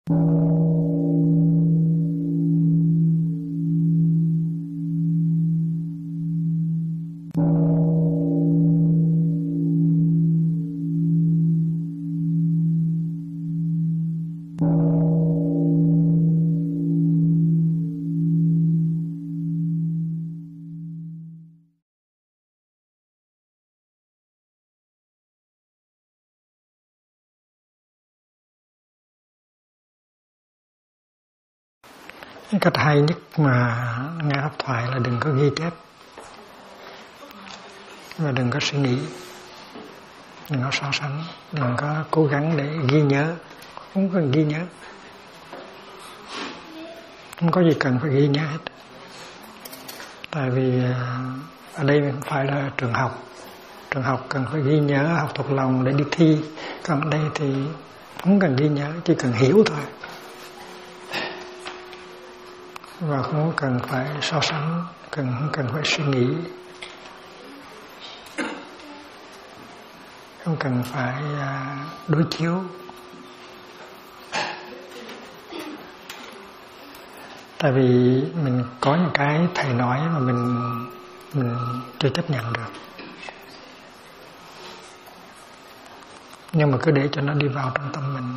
Cái cách hay nhất mà nghe pháp thoại là đừng có ghi chép và đừng có suy nghĩ, đừng có so sánh, đừng có cố gắng để ghi nhớ, không cần ghi nhớ, không có gì cần phải ghi nhớ hết. Tại vì ở đây không phải là trường học cần phải ghi nhớ, học thuộc lòng để đi thi. Còn ở đây thì không cần ghi nhớ, chỉ cần hiểu thôi. Và không cần phải so sánh, không cần phải suy nghĩ, không cần phải đối chiếu. Tại vì mình có những cái thầy nói mà mình chưa chấp nhận được, nhưng mà cứ để cho nó đi vào trong tâm mình,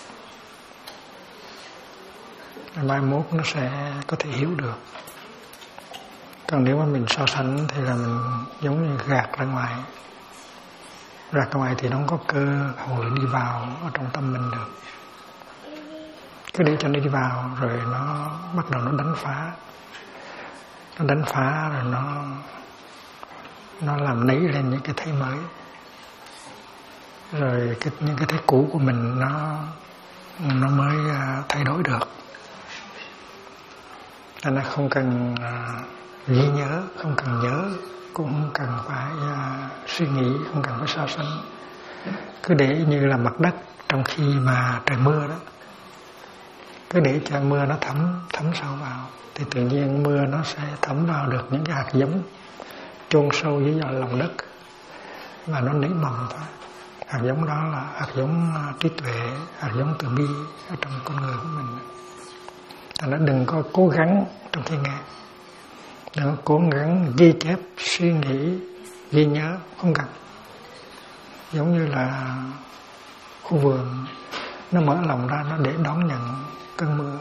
mai mốt nó sẽ có thể hiểu được. Còn nếu mà mình so sánh thì là mình giống như gạt ra ngoài thì nó không có cơ hội đi vào ở trong tâm mình được. Cứ để cho nó đi vào rồi nó bắt đầu nó đánh phá rồi nó làm nảy lên những cái thấy mới, rồi những cái thấy cũ của mình nó mới thay đổi được. Nên là không cần ghi nhớ, không cần nhớ, cũng không cần phải suy nghĩ, không cần phải so sánh. Cứ để như là mặt đất trong khi mà trời mưa đó, cứ để cho mưa nó thấm sâu vào thì tự nhiên mưa nó sẽ thấm vào được những cái hạt giống chôn sâu dưới lòng đất và nó nảy mầm thôi. Hạt giống đó là hạt giống trí tuệ, hạt giống từ bi ở trong con người của mình. Nó đừng có cố gắng trong khi nghe, đừng có cố gắng ghi chép, suy nghĩ, ghi nhớ, không cần. Giống như là khu vườn, nó mở lòng ra, nó để đón nhận cơn mưa.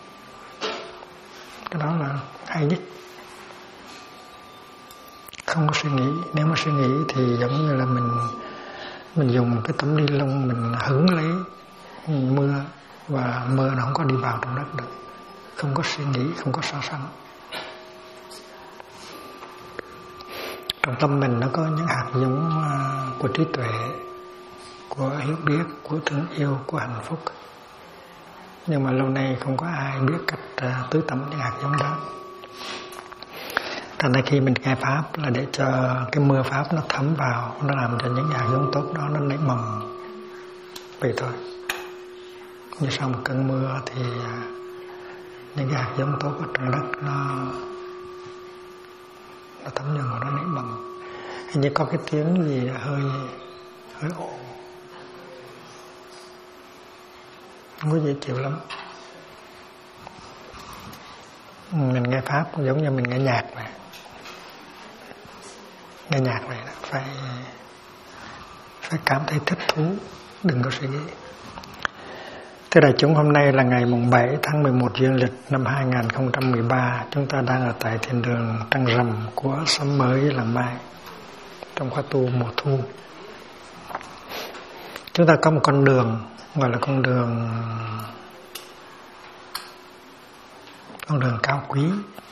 Cái đó là hay nhất. Không có suy nghĩ. Nếu mà suy nghĩ thì giống như là mình dùng cái tấm ni lông mình hứng lấy mưa, và mưa nó không có đi vào trong đất được. Không có suy nghĩ, không có so sánh. Trong tâm mình nó có những hạt giống của trí tuệ, của hiểu biết, của thương yêu, của hạnh phúc. Nhưng mà lâu nay không có ai biết cách tưới tẩm những hạt giống đó. Thành ra khi mình nghe Pháp là để cho cái mưa Pháp nó thấm vào, nó làm cho những hạt giống tốt đó nó nảy mầm. Vậy thôi. Như sau một cơn mưa thì những cái hạt giống tốt ở trong đất nó thấm nhuần vào, nó nảy mầm. Hình như có cái tiếng gì hơi ồn, không có dễ chịu lắm. Mình nghe Pháp giống như mình nghe nhạc vậy. Nghe nhạc vậy đó, phải cảm thấy thích thú, đừng có suy nghĩ. Thưa đại chúng, hôm nay là ngày mùng 7 tháng 11 dương lịch năm 2013. Chúng ta đang ở tại thiền đường Trăng Rằm của xóm mới Làng Mai, trong khóa tu mùa thu. Chúng ta có một con đường gọi là con đường cao quý.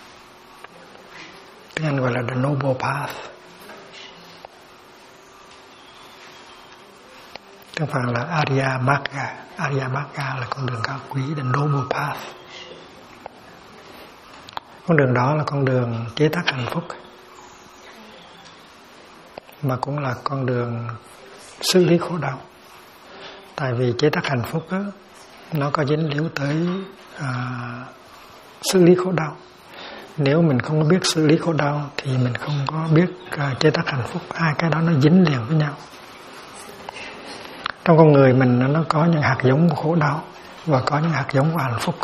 Tiếng Anh gọi là the noble path. Tiếng Phạn là Arya Magga. Arya Magga là con đường cao quý, the noble path. Con đường đó là con đường chế tác hạnh phúc, mà cũng là con đường xử lý khổ đau. Tại vì chế tác hạnh phúc đó, nó có dính líu tới xử lý khổ đau. Nếu mình không có biết xử lý khổ đau thì mình không có biết chế tác hạnh phúc. Hai cái đó nó dính liền với nhau. Trong con người mình nó có những hạt giống của khổ đau, và có những hạt giống của hạnh phúc.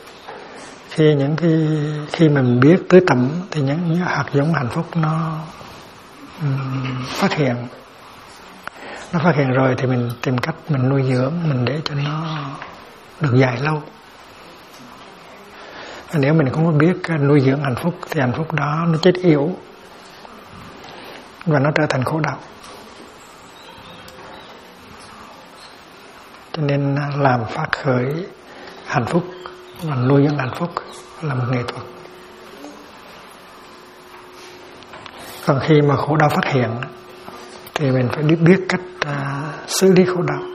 Khi mình biết tưới tẩm thì những hạt giống hạnh phúc nó phát hiện. Nó phát hiện rồi thì mình tìm cách mình nuôi dưỡng, mình để cho nó được dài lâu. Và nếu mình không có biết nuôi dưỡng hạnh phúc thì hạnh phúc đó nó chết yểu và nó trở thành khổ đau. Cho nên làm phát khởi hạnh phúc và nuôi dưỡng hạnh phúc là một nghệ thuật. Còn khi mà khổ đau phát hiện thì mình phải biết cách xử lý khổ đau.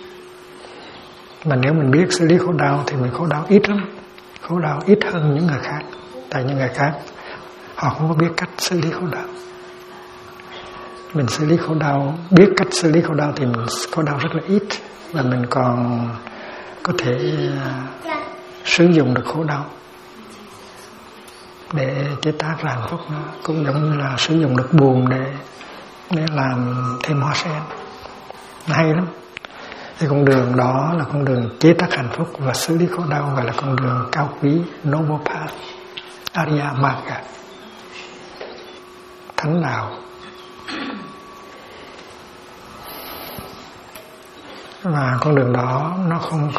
Mà nếu mình biết xử lý khổ đau thì mình khổ đau ít lắm. Khổ đau ít hơn những người khác. Tại những người khác họ không có biết cách xử lý khổ đau. Mình xử lý khổ đau, biết cách xử lý khổ đau thì mình khổ đau rất là ít. Và mình còn có thể sử dụng được khổ đau để chế tác ra hạnh phúc. Nó cũng giống như là sử dụng được buồn để làm thêm hoa sen. Nó hay lắm. Thì con đường đó là con đường chế tác hạnh phúc và xử lý khổ đau, gọi là con đường cao quý, Noble Path, Arya Magga, thánh đạo. Và con đường đó nó không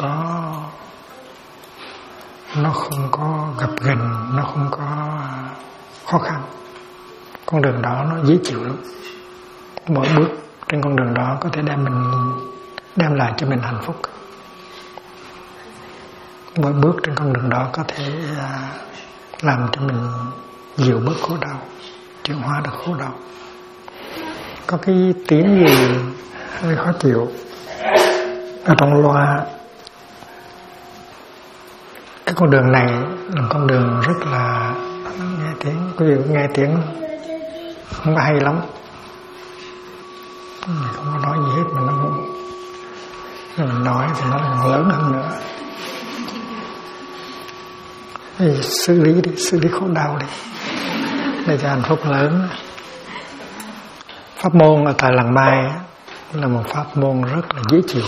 có gập ghềnh, nó không có khó khăn. Con đường đó nó dễ chịu lắm. Mỗi bước trên con đường đó có thể đem lại cho mình hạnh phúc. Mỗi bước trên con đường đó có thể làm cho mình dịu bớt khổ đau, chuyển hóa được khổ đau. Có cái tiếng gì hơi khó chịu ở trong loa. Cái con đường này là con đường rất là nghe tiếng, quý vị nghe tiếng không có hay lắm. Không có nói gì hết mà mình nói thì nó còn lớn hơn nữa. Thì xử lý khổ đau đi để cho hạnh phúc lớn. Pháp môn ở tại Làng Mai là một pháp môn rất là dễ chịu.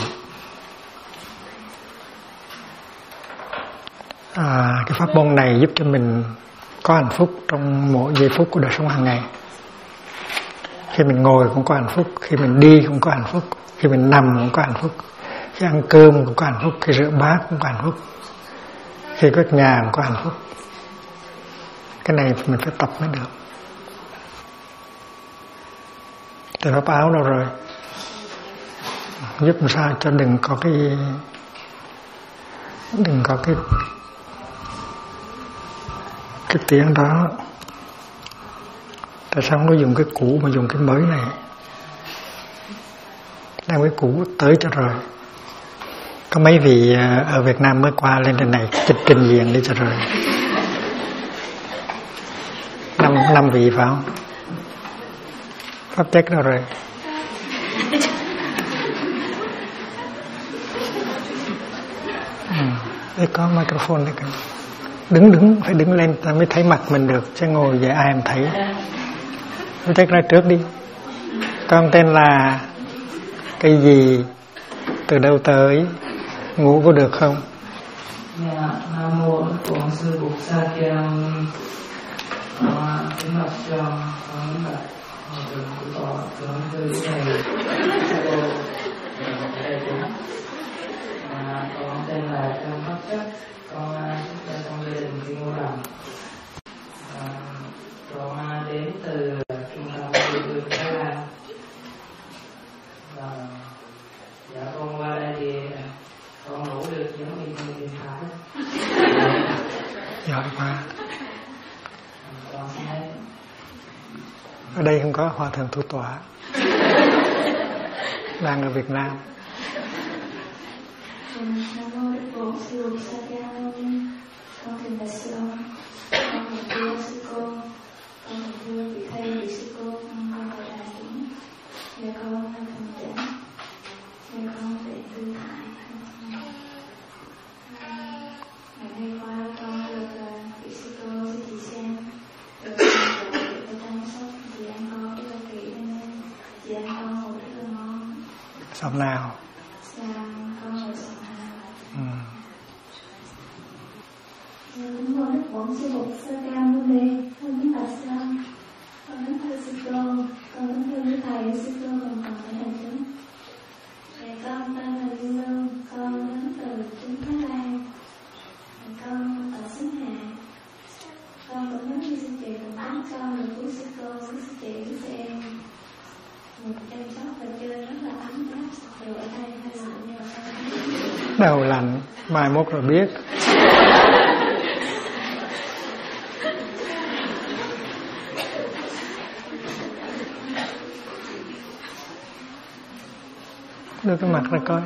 Cái pháp môn này giúp cho mình có hạnh phúc trong mỗi giây phút của đời sống hàng ngày. Khi mình ngồi cũng có hạnh phúc, khi mình đi cũng có hạnh phúc, khi mình nằm cũng có hạnh phúc, khi ăn cơm cũng có hạnh phúc, khi rửa bát cũng có hạnh phúc, khi quét nhà cũng có hạnh phúc. Cái này mình phải tập mới được. Thì pháp áo đâu rồi? Giúp làm sao cho đừng có cái tiếng đó. Tại sao không có dùng cái cũ mà dùng cái mới này? Đem cái cũ tới cho rồi. Có mấy vị ở Việt Nam mới qua lên trên này trình diện đi cho rồi. 5 vị phải không? Pháp check đâu rồi? Đây có microphone đây kìa. Đứng phải đứng lên ta mới thấy mặt mình được, chứ ngồi vậy ai em thấy. Pháp check ra trước đi. Con tên là cái gì, từ đâu tới, ngủ có được không? Dạ, Nam Mô Bổn Sư Bụt Sa Kiên. Kính bạch cho con bạch hòa thượng của tọa trưởng sư này con tên là Trương Pháp Chất, con xuất thân trong gia đình Thiên Ngô Đồng, con đến từ trung tâm Địa phương Thái Lan. Dạ con qua đây thì con ngủ được giống như con điện thoại. Giỏi quá. Ở đây không có hòa thượng thủ tọa, đang ở Việt Nam. Nam mô Bổn Sư Bụt Sa Kiên. Con thỉnh bạch sư ông, con thỉnh thưa sư cô, con thỉnh thưa vị thầy vị sư cô, con gọi đại chúng. Nhờ con là thành chánh, nhờ con để tư thái. Ngày hôm qua con được vị sư cô chỉ xem được chăm sóc chị em con rất là kỹ, nên chị em con ngủ rất là ngon. Sống nào? Con ngủ sống nào. bổn sư Bụt Sa Ca Mâu Ni, con kính bạch sư ông, con kính thưa sư cô, con kính thưa quý thầy, sư cô cùng toàn thể đại chúng. Con tên là Liên Lương, con đến từ chính Thái Lan. Con ở xứ Hà. Con cũng muốn như sư chị cùng bác con được quý sư cô, quý sư chị, quý sư em một chăm sóc và chơi rất là ấm áp. Dù ở đây hay là như ở đây. Đầu lạnh, mai mốt rồi biết. Đưa cái mặt ra coi.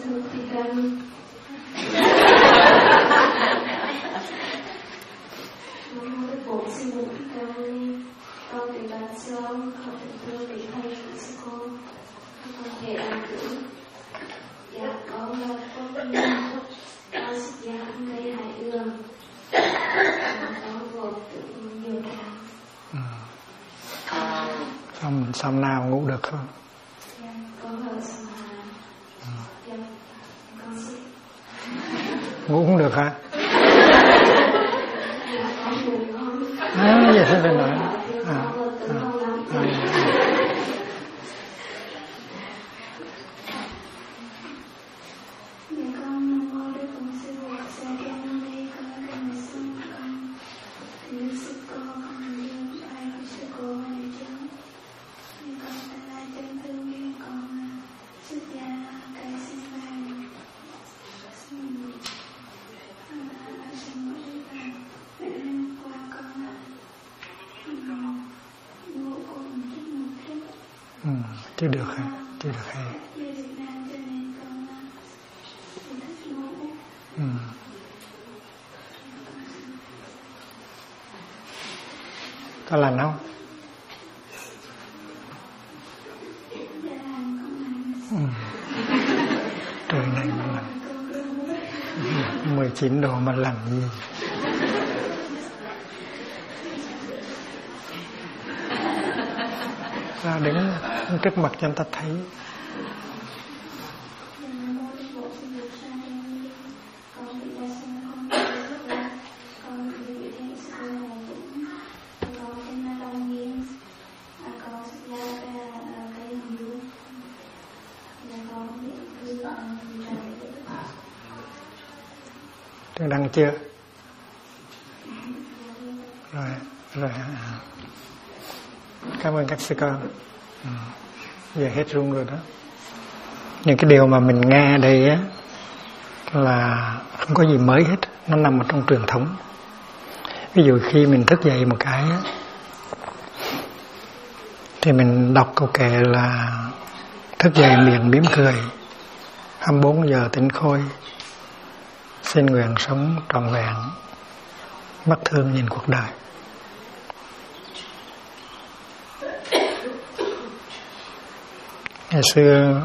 Con thì bạch sư ông, con thỉnh thưa vị thầy của sư cô, con thể an tưởng. Dạ, con là con đi con xuất gia ăn cây hải ương. Con vượt tưởng nhiều tháng. Xong nào ngủ được không? Dạ, con ở Sầm Hà. Dạ, con xin. Ngủ không được hả? Dạ, con ngủ ngon. Vậy thế phải nói. Chưa được hả? Chưa được hay. Có lành không? Trời này mà lạnh 19 độ mà lạnh gì. Ra đứng trước mặt cho người ta thấy. Trường đăng chưa? Rồi. Cảm ơn các sư con. Giờ hết rung rồi đó. Những cái điều mà mình nghe đây á là không có gì mới hết, nó nằm ở trong truyền thống. Ví dụ khi mình thức dậy một cái á, thì mình đọc câu kệ là thức dậy miệng mỉm cười, 24 giờ tỉnh khôi, xin nguyện sống trọn vẹn, mắt thương nhìn cuộc đời. Ngày xưa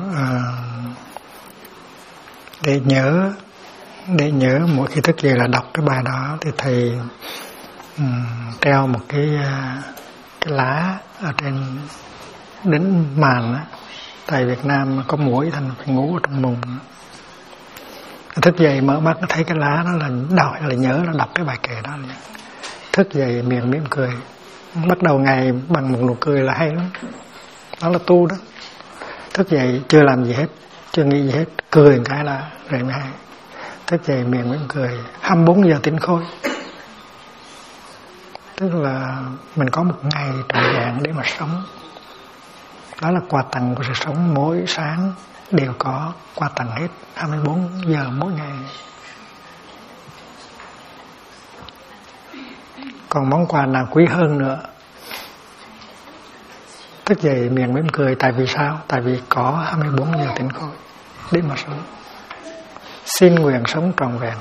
để nhớ mỗi khi thức dậy là đọc cái bài đó, thì thầy treo một cái lá ở trên đến màn á. Tại Việt Nam có muỗi thành phải ngủ ở trong mùng. Thức dậy mở mắt thấy cái lá đó là đọc, là nhớ là đọc cái bài kệ đó. Thức dậy miệng mỉm cười, bắt đầu ngày bằng một nụ cười là hay lắm. Đó là tu đó. Thức dậy chưa làm gì hết, chưa nghĩ gì hết, cười một cái là rồi mới hay. Thức dậy miệng mỉm cười, 24 giờ tỉnh khôi. Tức là mình có một ngày trọn vẹn để mà sống. Đó là quà tặng của sự sống, mỗi sáng đều có quà tặng hết, 24 giờ mỗi ngày. Còn món quà nào quý hơn nữa? Thức dậy miệng mỉm cười, tại vì sao? Tại vì có 24 giờ tỉnh khôi để mà sống. Xin nguyện sống trọn vẹn.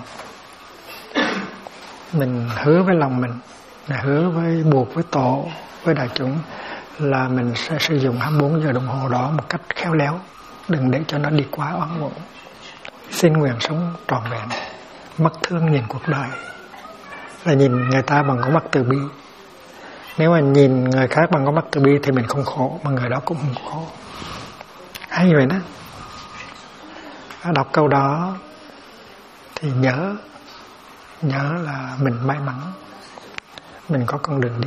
Mình hứa với lòng mình, hứa với buộc với tổ, với đại chúng là mình sẽ sử dụng 24 giờ đồng hồ đó một cách khéo léo, đừng để cho nó đi quá oán muộn. Xin nguyện sống trọn vẹn, mắt thương nhìn cuộc đời, là nhìn người ta bằng con mắt từ bi. Nếu mà nhìn người khác bằng con mắt từ bi thì mình không khổ, mà người đó cũng không khổ. Hay vậy đó. Đọc câu đó thì nhớ nhớ là mình may mắn, mình có con đường đi.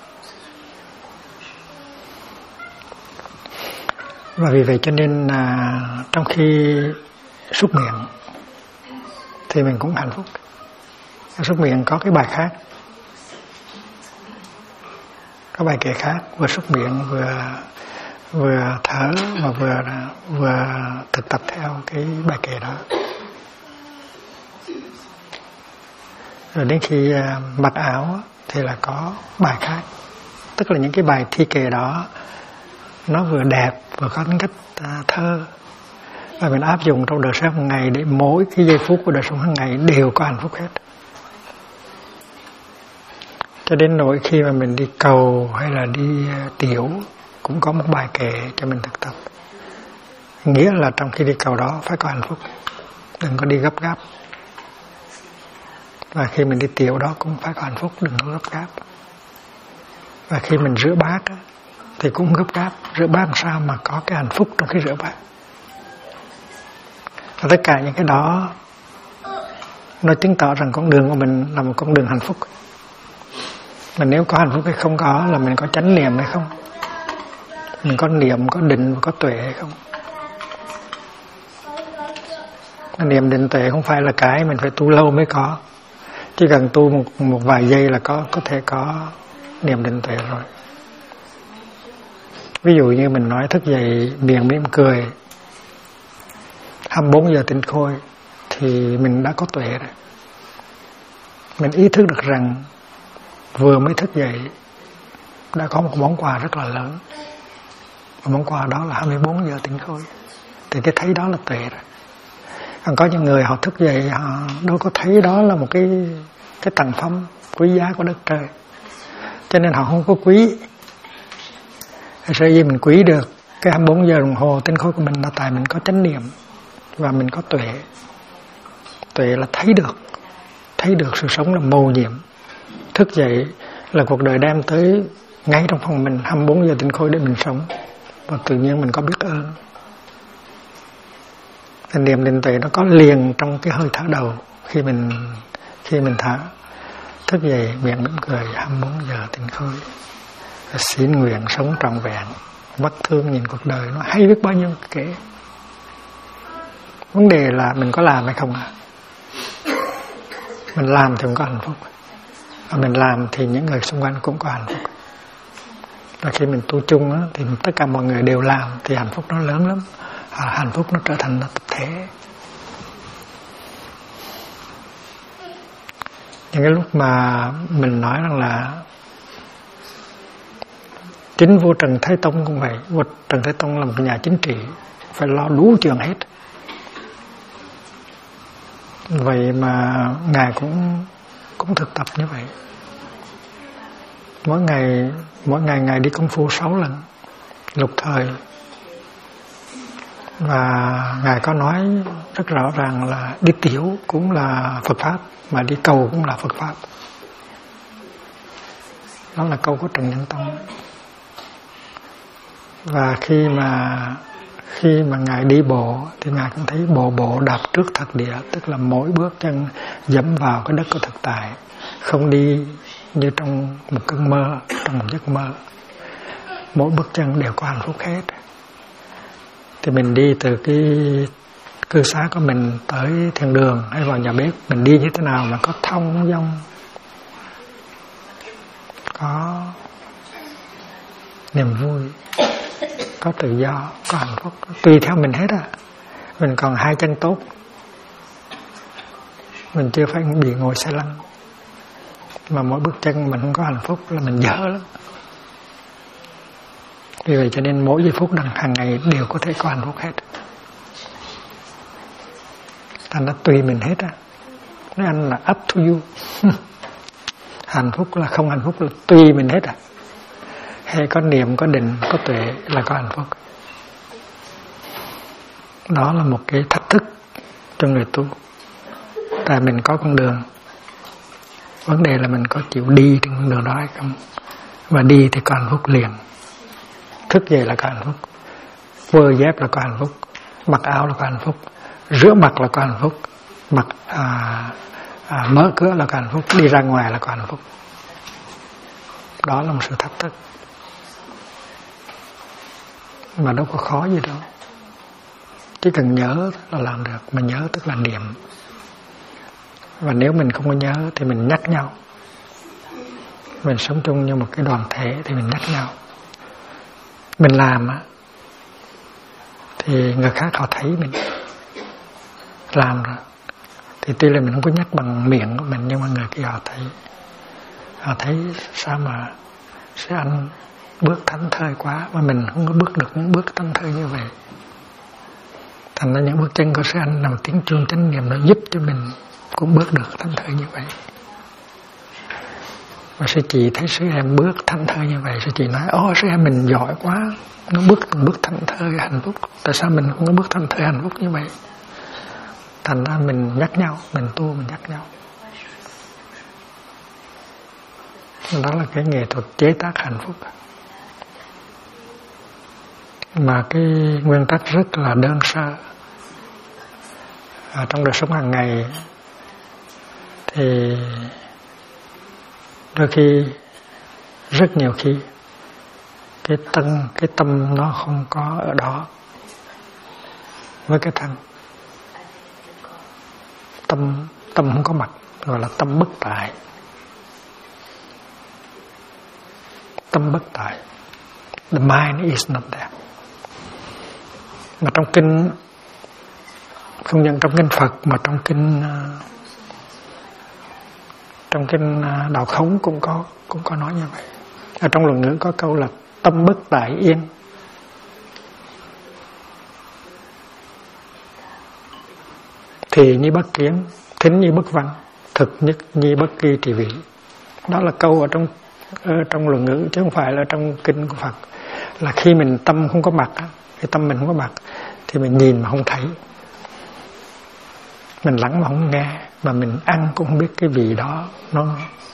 Và vì vậy cho nên trong khi súc miệng thì mình cũng hạnh phúc. Súc miệng có cái bài khác, có bài kệ khác, vừa súc miệng vừa thở và vừa thực tập theo cái bài kệ đó. Rồi đến khi mặc áo thì là có bài khác, tức là những cái bài thi kệ đó nó vừa đẹp vừa có tính cách thơ, và mình áp dụng trong đời sống hàng ngày để mỗi cái giây phút của đời sống hàng ngày đều có hạnh phúc hết. Cho đến nỗi khi mà mình đi cầu hay là đi tiểu cũng có một bài kệ cho mình thực tập. Nghĩa là trong khi đi cầu đó phải có hạnh phúc, đừng có đi gấp gáp. Và khi mình đi tiểu đó cũng phải có hạnh phúc, đừng có gấp gáp. Và khi mình rửa bát thì cũng gấp gáp. Rửa bát làm sao mà có cái hạnh phúc trong khi rửa bát. Và tất cả những cái đó nó chứng tỏ rằng con đường của mình là một con đường hạnh phúc. Mà nếu có hạnh phúc hay không có là mình có chánh niệm hay không, mình có niệm, có định và có tuệ hay không. Niệm định tuệ không phải là cái mình phải tu lâu mới có. Chỉ cần tu một vài giây là có thể có niệm định tuệ rồi. Ví dụ như mình nói thức dậy miệng mỉm cười 24 giờ tinh khôi thì mình đã có tuệ rồi. Mình ý thức được rằng vừa mới thức dậy đã có một món quà rất là lớn. Và món quà đó là 24 giờ tinh khôi. Thì cái thấy đó là tuệ rồi. Còn có những người họ thức dậy họ đâu có thấy đó là một cái tặng phẩm quý giá của đất trời, cho nên họ không có quý. Sở dĩ mình quý được cái 24 giờ đồng hồ tinh khôi của mình là tại mình có chánh niệm và mình có tuệ. Tuệ là thấy được sự sống là mầu nhiệm. Thức dậy là cuộc đời đem tới ngay trong phòng mình 24 giờ tinh khôi để mình sống, và tự nhiên mình có biết ơn. Niệm định tuệ nó có liền trong cái hơi thở đầu. Khi mình thở thức dậy miệng mỉm cười 24 giờ tinh khôi, xin nguyện sống trọn vẹn, bất thương nhìn cuộc đời. Nó hay biết bao nhiêu kể. Vấn đề là mình có làm hay không à? Mình làm thì cũng có hạnh phúc, và mình làm thì những người xung quanh cũng có hạnh phúc. Và khi mình tu chung á, thì tất cả mọi người đều làm thì hạnh phúc nó lớn lắm. Hạnh phúc nó trở thành tập thể. Những cái lúc mà mình nói rằng là chính vua Trần Thái Tông cũng vậy. Vua Trần Thái Tông là một nhà chính trị, phải lo đủ chuyện hết. Vậy mà ngài cũng thực tập như vậy. Mỗi ngày ngài đi công phu 6 lần, lục thời. Và ngài có nói rất rõ ràng là đi tiểu cũng là Phật pháp, mà đi cầu cũng là Phật pháp. Đó là câu của Trần Nhân Tông. Và khi mà ngài đi bộ thì ngài cũng thấy bộ đạp trước thật địa, tức là mỗi bước chân dẫm vào cái đất của thực tại, không đi như trong một cơn mơ, trong một giấc mơ. Mỗi bước chân đều có hạnh phúc hết. Thì mình đi từ cái cư xá của mình tới thiên đường hay vào nhà bếp, mình đi như thế nào mà có thông dong, có niềm vui, có tự do, có hạnh phúc, tùy theo mình hết à. Mình còn 2 chân tốt, mình chưa phải bị ngồi xe lăn, mà mỗi bước chân mình không có hạnh phúc là mình dở lắm. Vì vậy cho nên mỗi giây phút hàng ngày đều có thể có hạnh phúc hết. Thành nó tùy mình hết á. Nói anh là up to you. Hạnh phúc là không hạnh phúc là tùy mình hết à. Hay có niệm, có định, có tuệ là có hạnh phúc. Đó là một cái thách thức cho người tu. Tại mình có con đường. Vấn đề là mình có chịu đi trên con đường đó hay không. Và đi thì có hạnh phúc liền. Thức dậy là có hạnh phúc, vơ dép là có hạnh phúc, mặc áo là có hạnh phúc, rửa mặt là có hạnh phúc, mở cửa là có hạnh phúc, đi ra ngoài là có hạnh phúc. Đó là một sự thách thức mà đâu có khó gì đâu, chỉ cần nhớ là làm được. Mà nhớ tức là niệm, và nếu mình không có nhớ thì mình nhắc nhau. Mình sống chung như một cái đoàn thể thì mình nhắc nhau. Mình làm thì người khác họ thấy mình làm rồi, thì tuy là mình không có nhắc bằng miệng của mình, nhưng mà người kia họ thấy sao mà sẽ anh bước thảnh thơi quá, mà mình không có bước được những bước thảnh thơi như vậy. Thành ra những bước chân của sư anh nằm tiếng chuông chánh niệm nó giúp cho mình cũng bước được thảnh thơi như vậy. Và sư chị thấy sư em bước thảnh thơi như vậy, sư chị nói: "Ô, sư em mình giỏi quá, nó bước thảnh thơi hạnh phúc. Tại sao mình không có bước thảnh thơi hạnh phúc như vậy?" Thành ra mình nhắc nhau, mình tu mình nhắc nhau. Đó là cái nghệ thuật chế tác hạnh phúc. Mà cái nguyên tắc rất là đơn sơ. Trong đời sống hàng ngày thì đôi khi, rất nhiều khi, cái tâm nó không có ở đó với cái thân. Tâm không có mặt, gọi là tâm bất tại. Tâm bất tại. The mind is not there. Mà trong kinh, không những trong kinh Phật mà trong kinh Đạo Khống cũng có nói như vậy. Ở trong Luận Ngữ có câu là tâm bất tại yên. Thì như bất kiến, thính như bất văn, thực nhất như bất kỳ trì vị. Đó là câu ở trong Luận Ngữ, chứ không phải là trong kinh của Phật. Là khi mình tâm không có mặt, cái tâm mình không có mặt, thì mình nhìn mà không thấy, mình lắng mà không nghe, mà mình ăn cũng không biết cái vị đó nó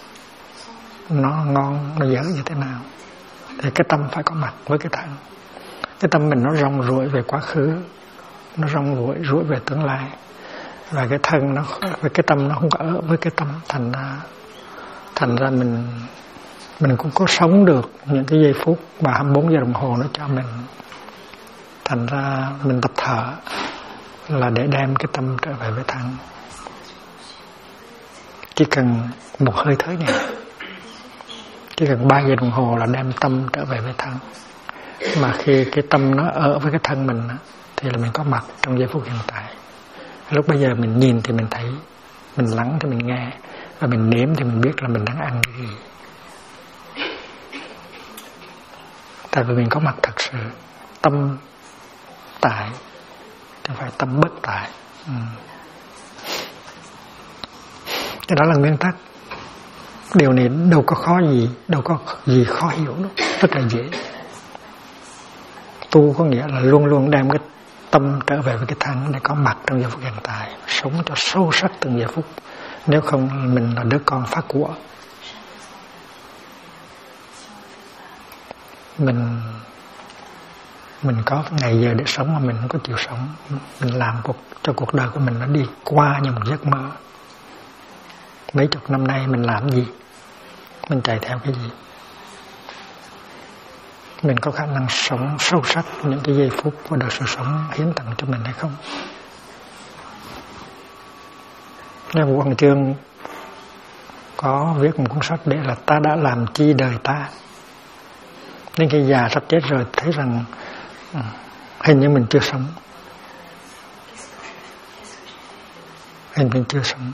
ngon, nó dở như thế nào. Thì cái tâm phải có mặt với cái thân. Cái tâm mình nó rong ruổi về quá khứ, nó rong ruổi về tương lai, và cái thân nó với cái tâm nó không có ở với cái tâm. Thành ra mình cũng có sống được những cái giây phút mà 24 giờ đồng hồ nó cho mình. Thành ra mình tập thở là để đem cái tâm trở về với thân. Chỉ cần một hơi thở nhẹ, chỉ cần 3 giờ đồng hồ là đem tâm trở về với thân. Mà khi cái tâm nó ở với cái thân mình thì là mình có mặt trong giây phút hiện tại. Lúc bây giờ mình nhìn thì mình thấy, mình lắng thì mình nghe, và mình nếm thì mình biết là mình đang ăn cái gì. Tại vì mình có mặt thật sự. Tâm tại, chứ không phải tâm bất tại. Cái đó là nguyên tắc. Điều này đâu có khó gì, đâu có gì khó hiểu đâu, rất là dễ. Tu có nghĩa là luôn luôn đem cái tâm trở về với cái thân để có mặt trong giây phút hiện tại, sống cho sâu sắc từng giây phút. Nếu không mình là đứa con phá của. Mình có ngày giờ để sống mà mình không có chịu sống. Mình làm cho cuộc đời của mình nó đi qua như một giấc mơ. Mấy chục năm nay mình làm gì? Mình chạy theo cái gì? Mình có khả năng sống sâu sắc những cái giây phút và được sự sống hiến tặng cho mình hay không? Nên Quang Chương có viết một cuốn sách để là ta đã làm chi đời ta. Đến khi già sắp chết rồi thấy rằng hình như mình chưa sống. Hình mình chưa sống.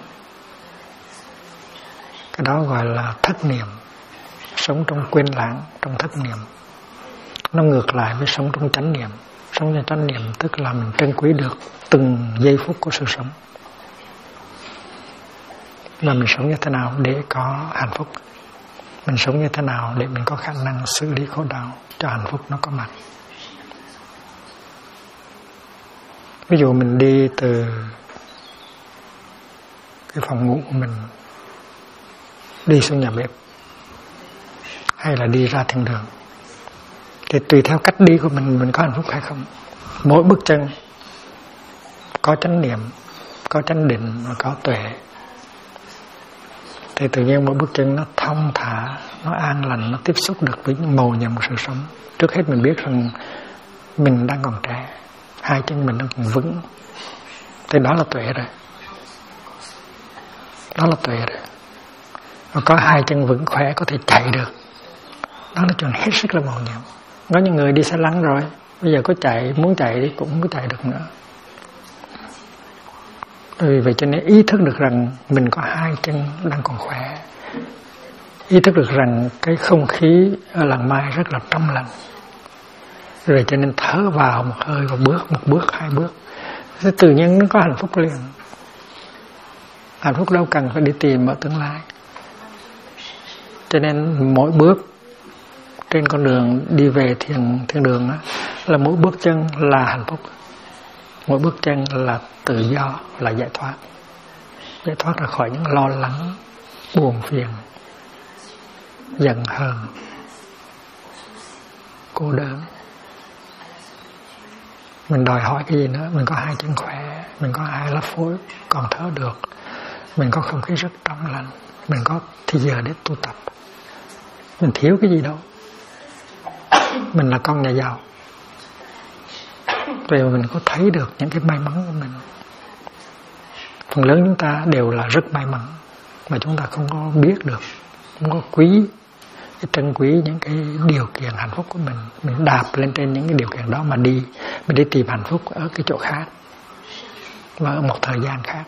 Cái đó gọi là thất niệm. Sống trong quên lãng, trong thất niệm. Nó ngược lại với sống trong chánh niệm. Sống trong chánh niệm tức là mình trân quý được từng giây phút của sự sống. Và mình sống như thế nào để có hạnh phúc. Mình sống như thế nào để mình có khả năng xử lý khổ đau cho hạnh phúc nó có mặt. Ví dụ mình đi từ cái phòng ngủ của mình đi xuống nhà bếp, hay là đi ra thiên đường, thì tùy theo cách đi của mình có hạnh phúc hay không. Mỗi bước chân có chánh niệm, có chánh định và có tuệ thì tự nhiên mỗi bước chân nó thong thả, nó an lành, nó tiếp xúc được với màu nhiệm của sự sống. Trước hết mình biết rằng mình đang còn trẻ, hai chân mình đang còn vững, thì đó là tuệ rồi. Đó là tuệ rồi. Và có hai chân vững khỏe có thể chạy được, đó là chuyện hết sức là màu nhiệm. Có những người đi xe lăn rồi, bây giờ có chạy, muốn chạy đi cũng không có chạy được nữa. Vì vậy cho nên ý thức được rằng mình có hai chân đang còn khỏe, ý thức được rằng cái không khí ở làng Mai rất là trong lành. Rồi cho nên thở vào một hơi và bước, một bước, hai bước, thì tự nhiên nó có hạnh phúc liền. Hạnh phúc đâu cần phải đi tìm ở tương lai. Cho nên mỗi bước trên con đường đi về thiên đường đó, là mỗi bước chân là hạnh phúc, mỗi bước chân là tự do, là giải thoát. Giải thoát ra khỏi những lo lắng, buồn phiền, giận hờn, cô đơn. Mình đòi hỏi cái gì nữa? Mình có hai chân khỏe, mình có hai lá phổi còn thở được, mình có không khí rất trong lành, mình có thì giờ để tu tập. Mình thiếu cái gì đâu. Mình là con nhà giàu, vậy mà mình có thấy được những cái may mắn của mình. Phần lớn chúng ta đều là rất may mắn, mà chúng ta không có biết được, không có quý, cái trân quý những cái điều kiện hạnh phúc của mình. Mình đạp lên trên những cái điều kiện đó mà mình đi tìm hạnh phúc ở cái chỗ khác và ở một thời gian khác.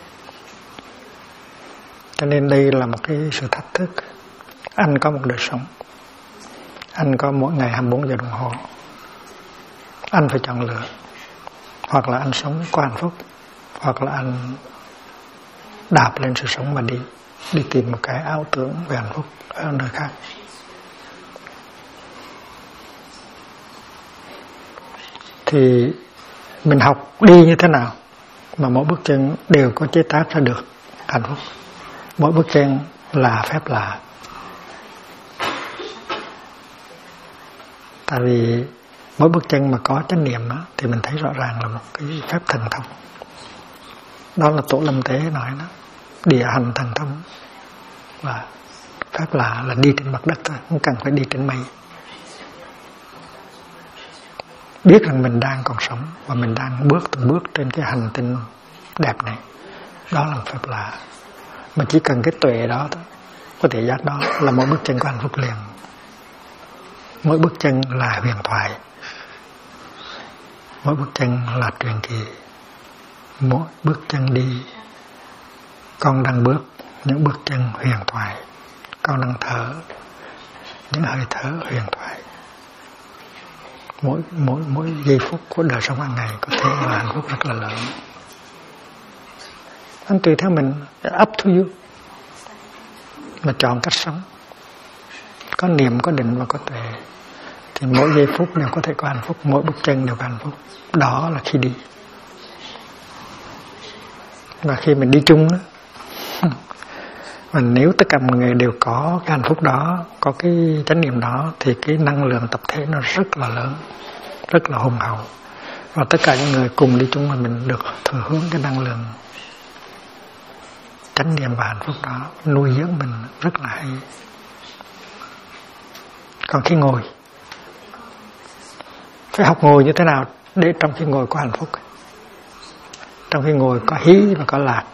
Cho nên đây là một cái sự thách thức. Anh có một đời sống, anh có mỗi ngày 24 giờ đồng hồ, anh phải chọn lựa. Hoặc là anh sống có hạnh phúc, hoặc là anh đạp lên sự sống mà đi tìm một cái ảo tưởng về hạnh phúc ở nơi khác. Thì mình học đi như thế nào mà mỗi bước chân đều có chế tác ra được hạnh phúc. Mỗi bước chân là phép lạ. Tại vì mỗi bước chân mà có chánh niệm đó, thì mình thấy rõ ràng là một cái phép thần thông. Đó là Tổ Lâm Tế nói đó, địa hành thần thông. Và phép lạ là đi trên mặt đất thôi, không cần phải đi trên mây. Biết rằng mình đang còn sống và mình đang bước từng bước trên cái hành tinh đẹp này, đó là một phép lạ. Mà chỉ cần cái tuệ đó thôi, có thể giác đó là mỗi bước chân có hạnh phúc liền. Mỗi bước chân là huyền thoại, mỗi bước chân là truyền kỳ. Mỗi bước chân đi, con đang bước những bước chân huyền thoại, con đang thở những hơi thở huyền thoại. Mỗi giây phút của đời sống hàng ngày có thể là hạnh phúc rất là lớn. Anh tùy theo mình, up to you, mà chọn cách sống có niệm, có định và có tuệ, thì mỗi giây phút đều có thể có hạnh phúc, mỗi bước chân đều có hạnh phúc. Đó là khi đi. Và khi mình đi chung đó, mà nếu tất cả mọi người đều có cái hạnh phúc đó, có cái chánh niệm đó, thì cái năng lượng tập thể nó rất là lớn, rất là hùng hậu. Và tất cả những người cùng đi chung mà mình được thừa hướng cái năng lượng chánh niệm và hạnh phúc đó, nuôi dưỡng mình rất là hay. Còn khi ngồi, phải học ngồi như thế nào để trong khi ngồi có hạnh phúc, trong khi ngồi có hí và có lạc.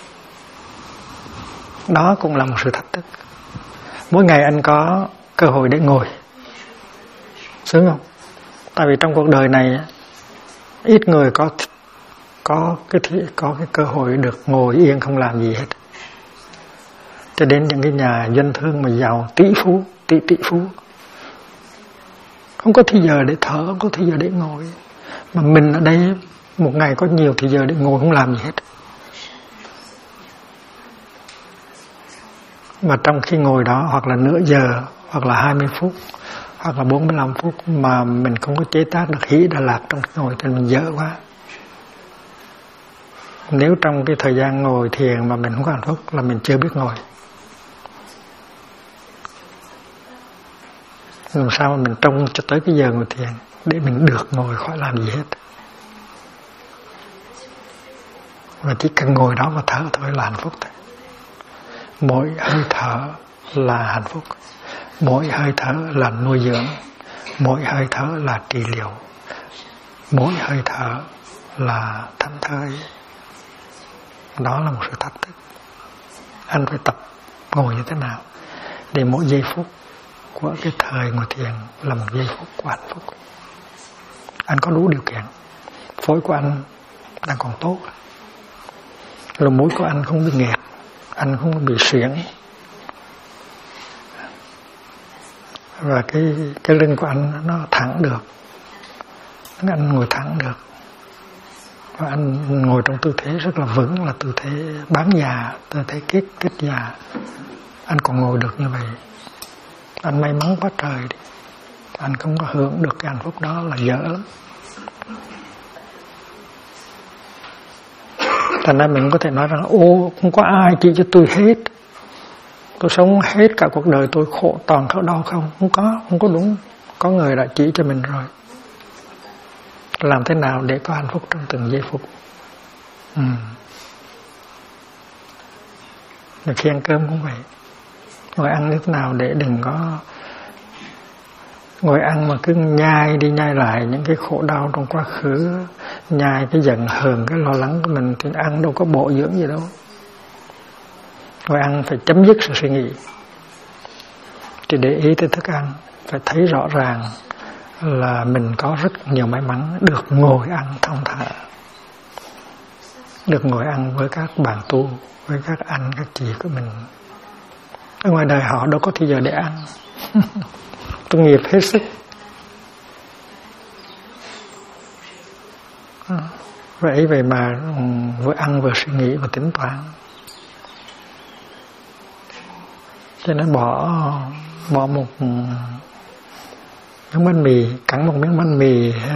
Đó cũng là một sự thách thức. Mỗi ngày anh có cơ hội để ngồi, sướng không? Tại vì trong cuộc đời này ít người có cái cơ hội được ngồi yên không làm gì hết. Cho đến những cái nhà doanh thương mà giàu tỷ phú không có thời giờ để thở, không có thời giờ để ngồi. Mà mình ở đây một ngày có nhiều thời giờ để ngồi không làm gì hết. Mà trong khi ngồi đó, hoặc là nửa giờ, hoặc là 20 phút, hoặc là 45 phút mà mình không có chế tác được hỷ đà lạc trong khi ngồi thì mình dở quá. Nếu trong cái thời gian ngồi thiền mà mình không có hạnh phúc là mình chưa biết ngồi. Làm sao mà mình trông cho tới cái giờ ngồi thiền để mình được ngồi khỏi làm gì hết. Và chỉ cần ngồi đó và thở thôi là hạnh phúc thôi. mỗi hơi thở là hạnh phúc, mỗi hơi thở là nuôi dưỡng, mỗi hơi thở là trị liệu, mỗi hơi thở là thảnh thơi. Đó là một sự thách thức. Anh phải tập ngồi như thế nào để mỗi giây phút của cái thời ngồi thiền là một giây phút của hạnh phúc. Anh có đủ điều kiện, phổi của anh đang còn tốt, lỗ mũi của anh không bị nghẹt, anh không bị suyễn, và cái lưng của anh nó thẳng được, anh ngồi thẳng được, và anh ngồi trong tư thế rất là vững, là tư thế bán già, tư thế kết già. Anh còn ngồi được như vậy, anh may mắn quá trời đi. Anh không có hưởng được cái hạnh phúc đó là dở lắm. Thành ra mình có thể nói rằng ô, không có ai chỉ cho tôi hết, tôi sống hết cả cuộc đời tôi khổ toàn khổ đau không. Không có đúng. Có người đã chỉ cho mình rồi. Làm thế nào để có hạnh phúc trong từng giây phút. Rồi khi ăn cơm cũng vậy, ngồi ăn như thế nào để đừng có ngồi ăn mà cứ nhai đi nhai lại những cái khổ đau trong quá khứ, nhai cái giận hờn, cái lo lắng của mình, thì ăn đâu có bổ dưỡng gì đâu. Ngồi ăn phải chấm dứt sự suy nghĩ, chỉ để ý tới thức ăn, phải thấy rõ ràng là mình có rất nhiều may mắn được ngồi ăn thong thả, được ngồi ăn với các bạn tu, với các anh các chị của mình. Ở ngoài đời họ đâu có thời giờ để ăn. Tôi nghiệp hết sức. Vậy mà vừa ăn vừa suy nghĩ và tính toán. Cho nên bỏ một miếng bánh mì, cắn một miếng bánh mì, hay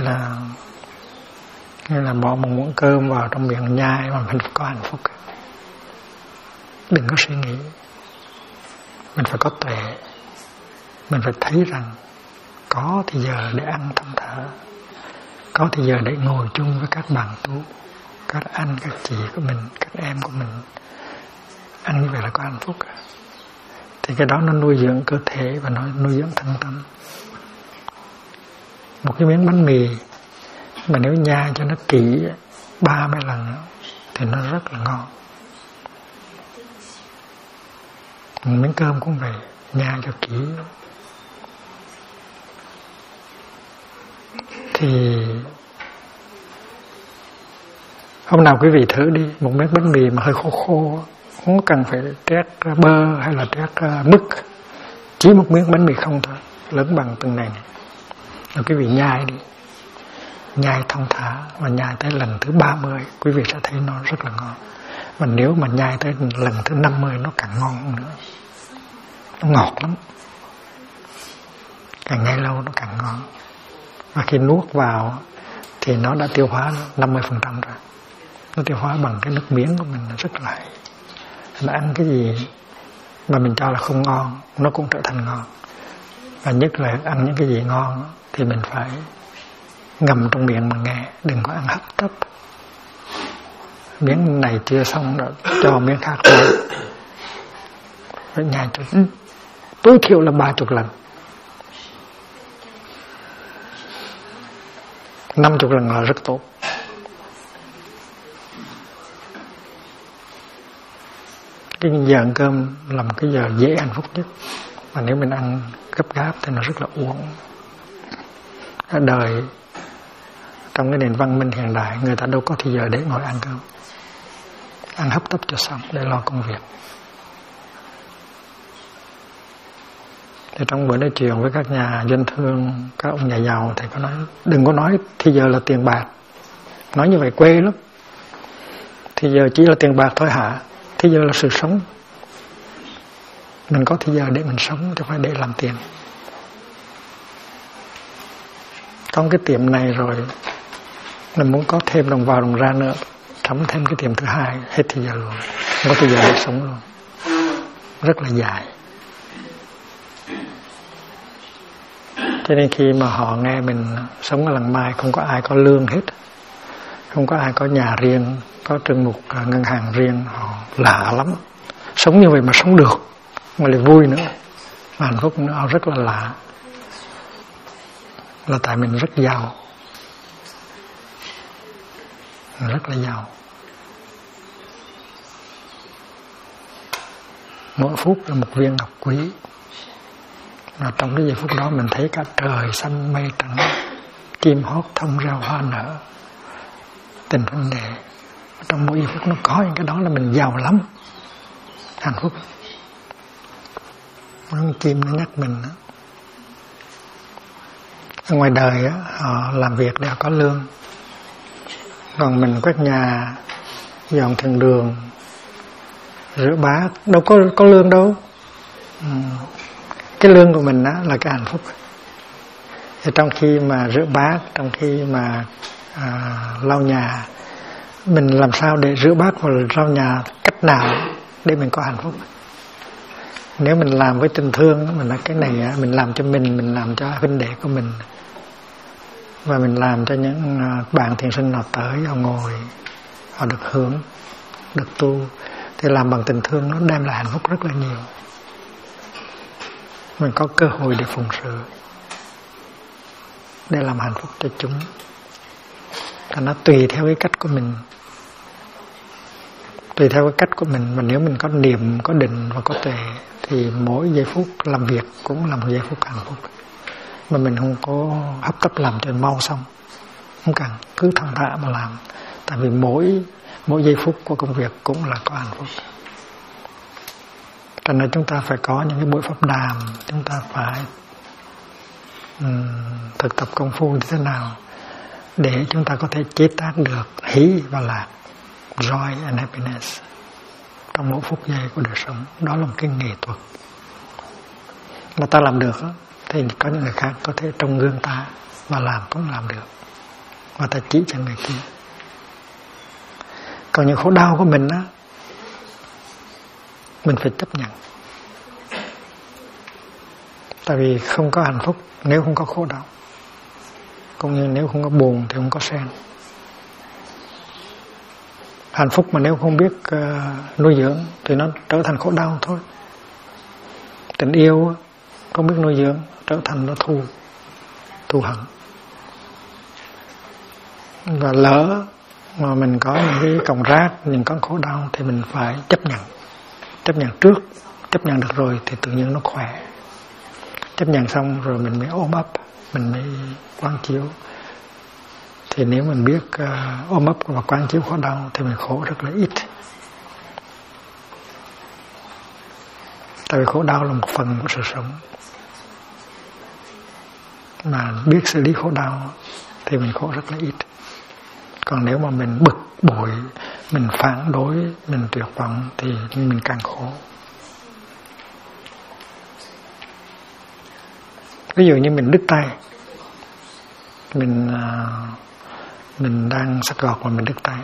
là bỏ một muỗng cơm vào trong miệng nhai mà mình phải có hạnh phúc. Đừng có suy nghĩ. Mình phải có tuệ. Mình phải thấy rằng có thì giờ để ăn thong thả, có thì giờ để ngồi chung với các bạn tu, các anh, các chị của mình, các em của mình. Ăn như vậy là có hạnh phúc. Thì cái đó nó nuôi dưỡng cơ thể và nó nuôi dưỡng thân tâm. Một cái miếng bánh mì mà nếu nhai cho nó kỹ 30 lần thì nó rất là ngon. Một miếng cơm cũng vậy, nhai cho kỹ. Thì hôm nào quý vị thử đi, một miếng bánh mì mà hơi khô, không cần phải trét bơ hay là trét mứt, chỉ một miếng bánh mì không thôi, lớn bằng từng này. Rồi quý vị nhai đi, nhai thong thả, và nhai tới lần thứ 30 quý vị sẽ thấy nó rất là ngon. Và nếu mà nhai tới lần thứ 50 nó càng ngon hơn nữa, nó ngọt lắm, càng nhai lâu nó càng ngon. Và khi nuốt vào thì nó đã tiêu hóa 50% rồi. Nó tiêu hóa bằng cái nước miếng của mình, nó rất là hay. Nó ăn cái gì mà mình cho là không ngon, nó cũng trở thành ngon. Và nhất là ăn những cái gì ngon thì mình phải ngậm trong miệng mà nghe, đừng có ăn hấp tấp. Miếng này chưa xong rồi cho miếng khác thôi. Phải nhai cho tối thiểu là 30 lần. 50 lần là rất tốt. Cái giờ ăn cơm là một cái giờ dễ hạnh phúc nhất. Mà nếu mình ăn gấp gáp thì nó rất là uổng. Ở đời, trong cái nền văn minh hiện đại, người ta đâu có thời giờ để ngồi ăn cơm. Ăn hấp tấp cho xong để lo công việc. Thì trong buổi nói chuyện với các nhà doanh thương, các ông nhà giàu, thầy có nói đừng có nói thì giờ là tiền bạc. Nói như vậy quê lắm. Thì giờ chỉ là tiền bạc thôi hả? Thì giờ là sự sống. Mình có thì giờ để mình sống, chứ không phải để làm tiền. Trong cái tiệm này rồi, mình muốn có thêm đồng vào đồng ra nữa, sắm thêm cái tiệm thứ hai, hết thì giờ luôn. Không có thì giờ để sống luôn. Rất là dài. Cho nên khi mà họ nghe mình sống ở Làng Mai, không có ai có lương hết, không có ai có nhà riêng, có trường mục ngân hàng riêng, họ lạ lắm. sống như vậy mà sống được, mà lại vui nữa, mà hạnh phúc nó rất là lạ, là tại mình rất giàu, mình rất là giàu. Mỗi phút là một viên ngọc quý, và trong cái giây phút đó mình thấy cả trời xanh mây trắng, chim hót thông reo hoa nở, tình huynh đệ. Trong mỗi giây phút nó có những cái đó là mình giàu lắm, hạnh phúc. Con chim nó nhắc mình đó. Ở ngoài đời á, họ làm việc để họ có lương, còn mình quét nhà, dọn thềm đường, rửa bát, đâu có lương đâu. Cái lương của mình á là cái hạnh phúc. Thì trong khi mà rửa bát, trong khi mà lau nhà, mình làm sao để rửa bát hoặc là lau nhà cách nào để mình có hạnh phúc. Nếu mình làm với tình thương, mình nói cái này á, mình làm cho mình làm cho huynh đệ của mình, và mình làm cho những bạn thiền sinh nào tới, họ ngồi, họ được hưởng, được tu, thì làm bằng tình thương nó đem lại hạnh phúc rất là nhiều. Mình có cơ hội để phụng sự, để làm hạnh phúc cho chúng. Và nó tùy theo cái cách của mình, tùy theo cái cách của mình. Mà nếu mình có niệm, có định và có tuệ, thì mỗi giây phút làm việc cũng là một giây phút hạnh phúc. Mà mình không có hấp tấp làm cho mau xong, không cần, cứ thong thả mà làm. Tại vì mỗi giây phút của công việc cũng là có hạnh phúc. Cho nên chúng ta phải có những cái buổi pháp đàm, chúng ta phải thực tập công phu như thế nào để chúng ta có thể chế tác được hỷ và lạc, joy and happiness trong mỗi phút giây của đời sống. Đó là một cái nghệ thuật mà ta làm được đó, thì có những người khác có thể trong gương ta và làm cũng làm được, và ta chỉ cho người kia. Còn những khổ đau của mình á, mình phải chấp nhận. Tại vì không có hạnh phúc nếu không có khổ đau, cũng như nếu không có buồn thì không có sen. Hạnh phúc mà nếu không biết nuôi dưỡng thì nó trở thành khổ đau thôi. Tình yêu không biết nuôi dưỡng trở thành nó thù hận. Và lỡ mà mình có những cái còng rác, những con khổ đau thì mình phải chấp nhận. Chấp nhận trước, chấp nhận được rồi thì tự nhiên nó khỏe. Chấp nhận xong rồi mình mới ôm ấp, mình mới quán chiếu. Thì nếu mình biết ôm ấp và quán chiếu khổ đau thì mình khổ rất là ít. Tại vì khổ đau là một phần của sự sống. Mà biết xử lý khổ đau thì mình khổ rất là ít. Còn nếu mà mình bực bội, mình phản đối, mình tuyệt vọng thì mình càng khổ. Ví dụ như mình đứt tay, mình đang sắc gọt mà mình đứt tay.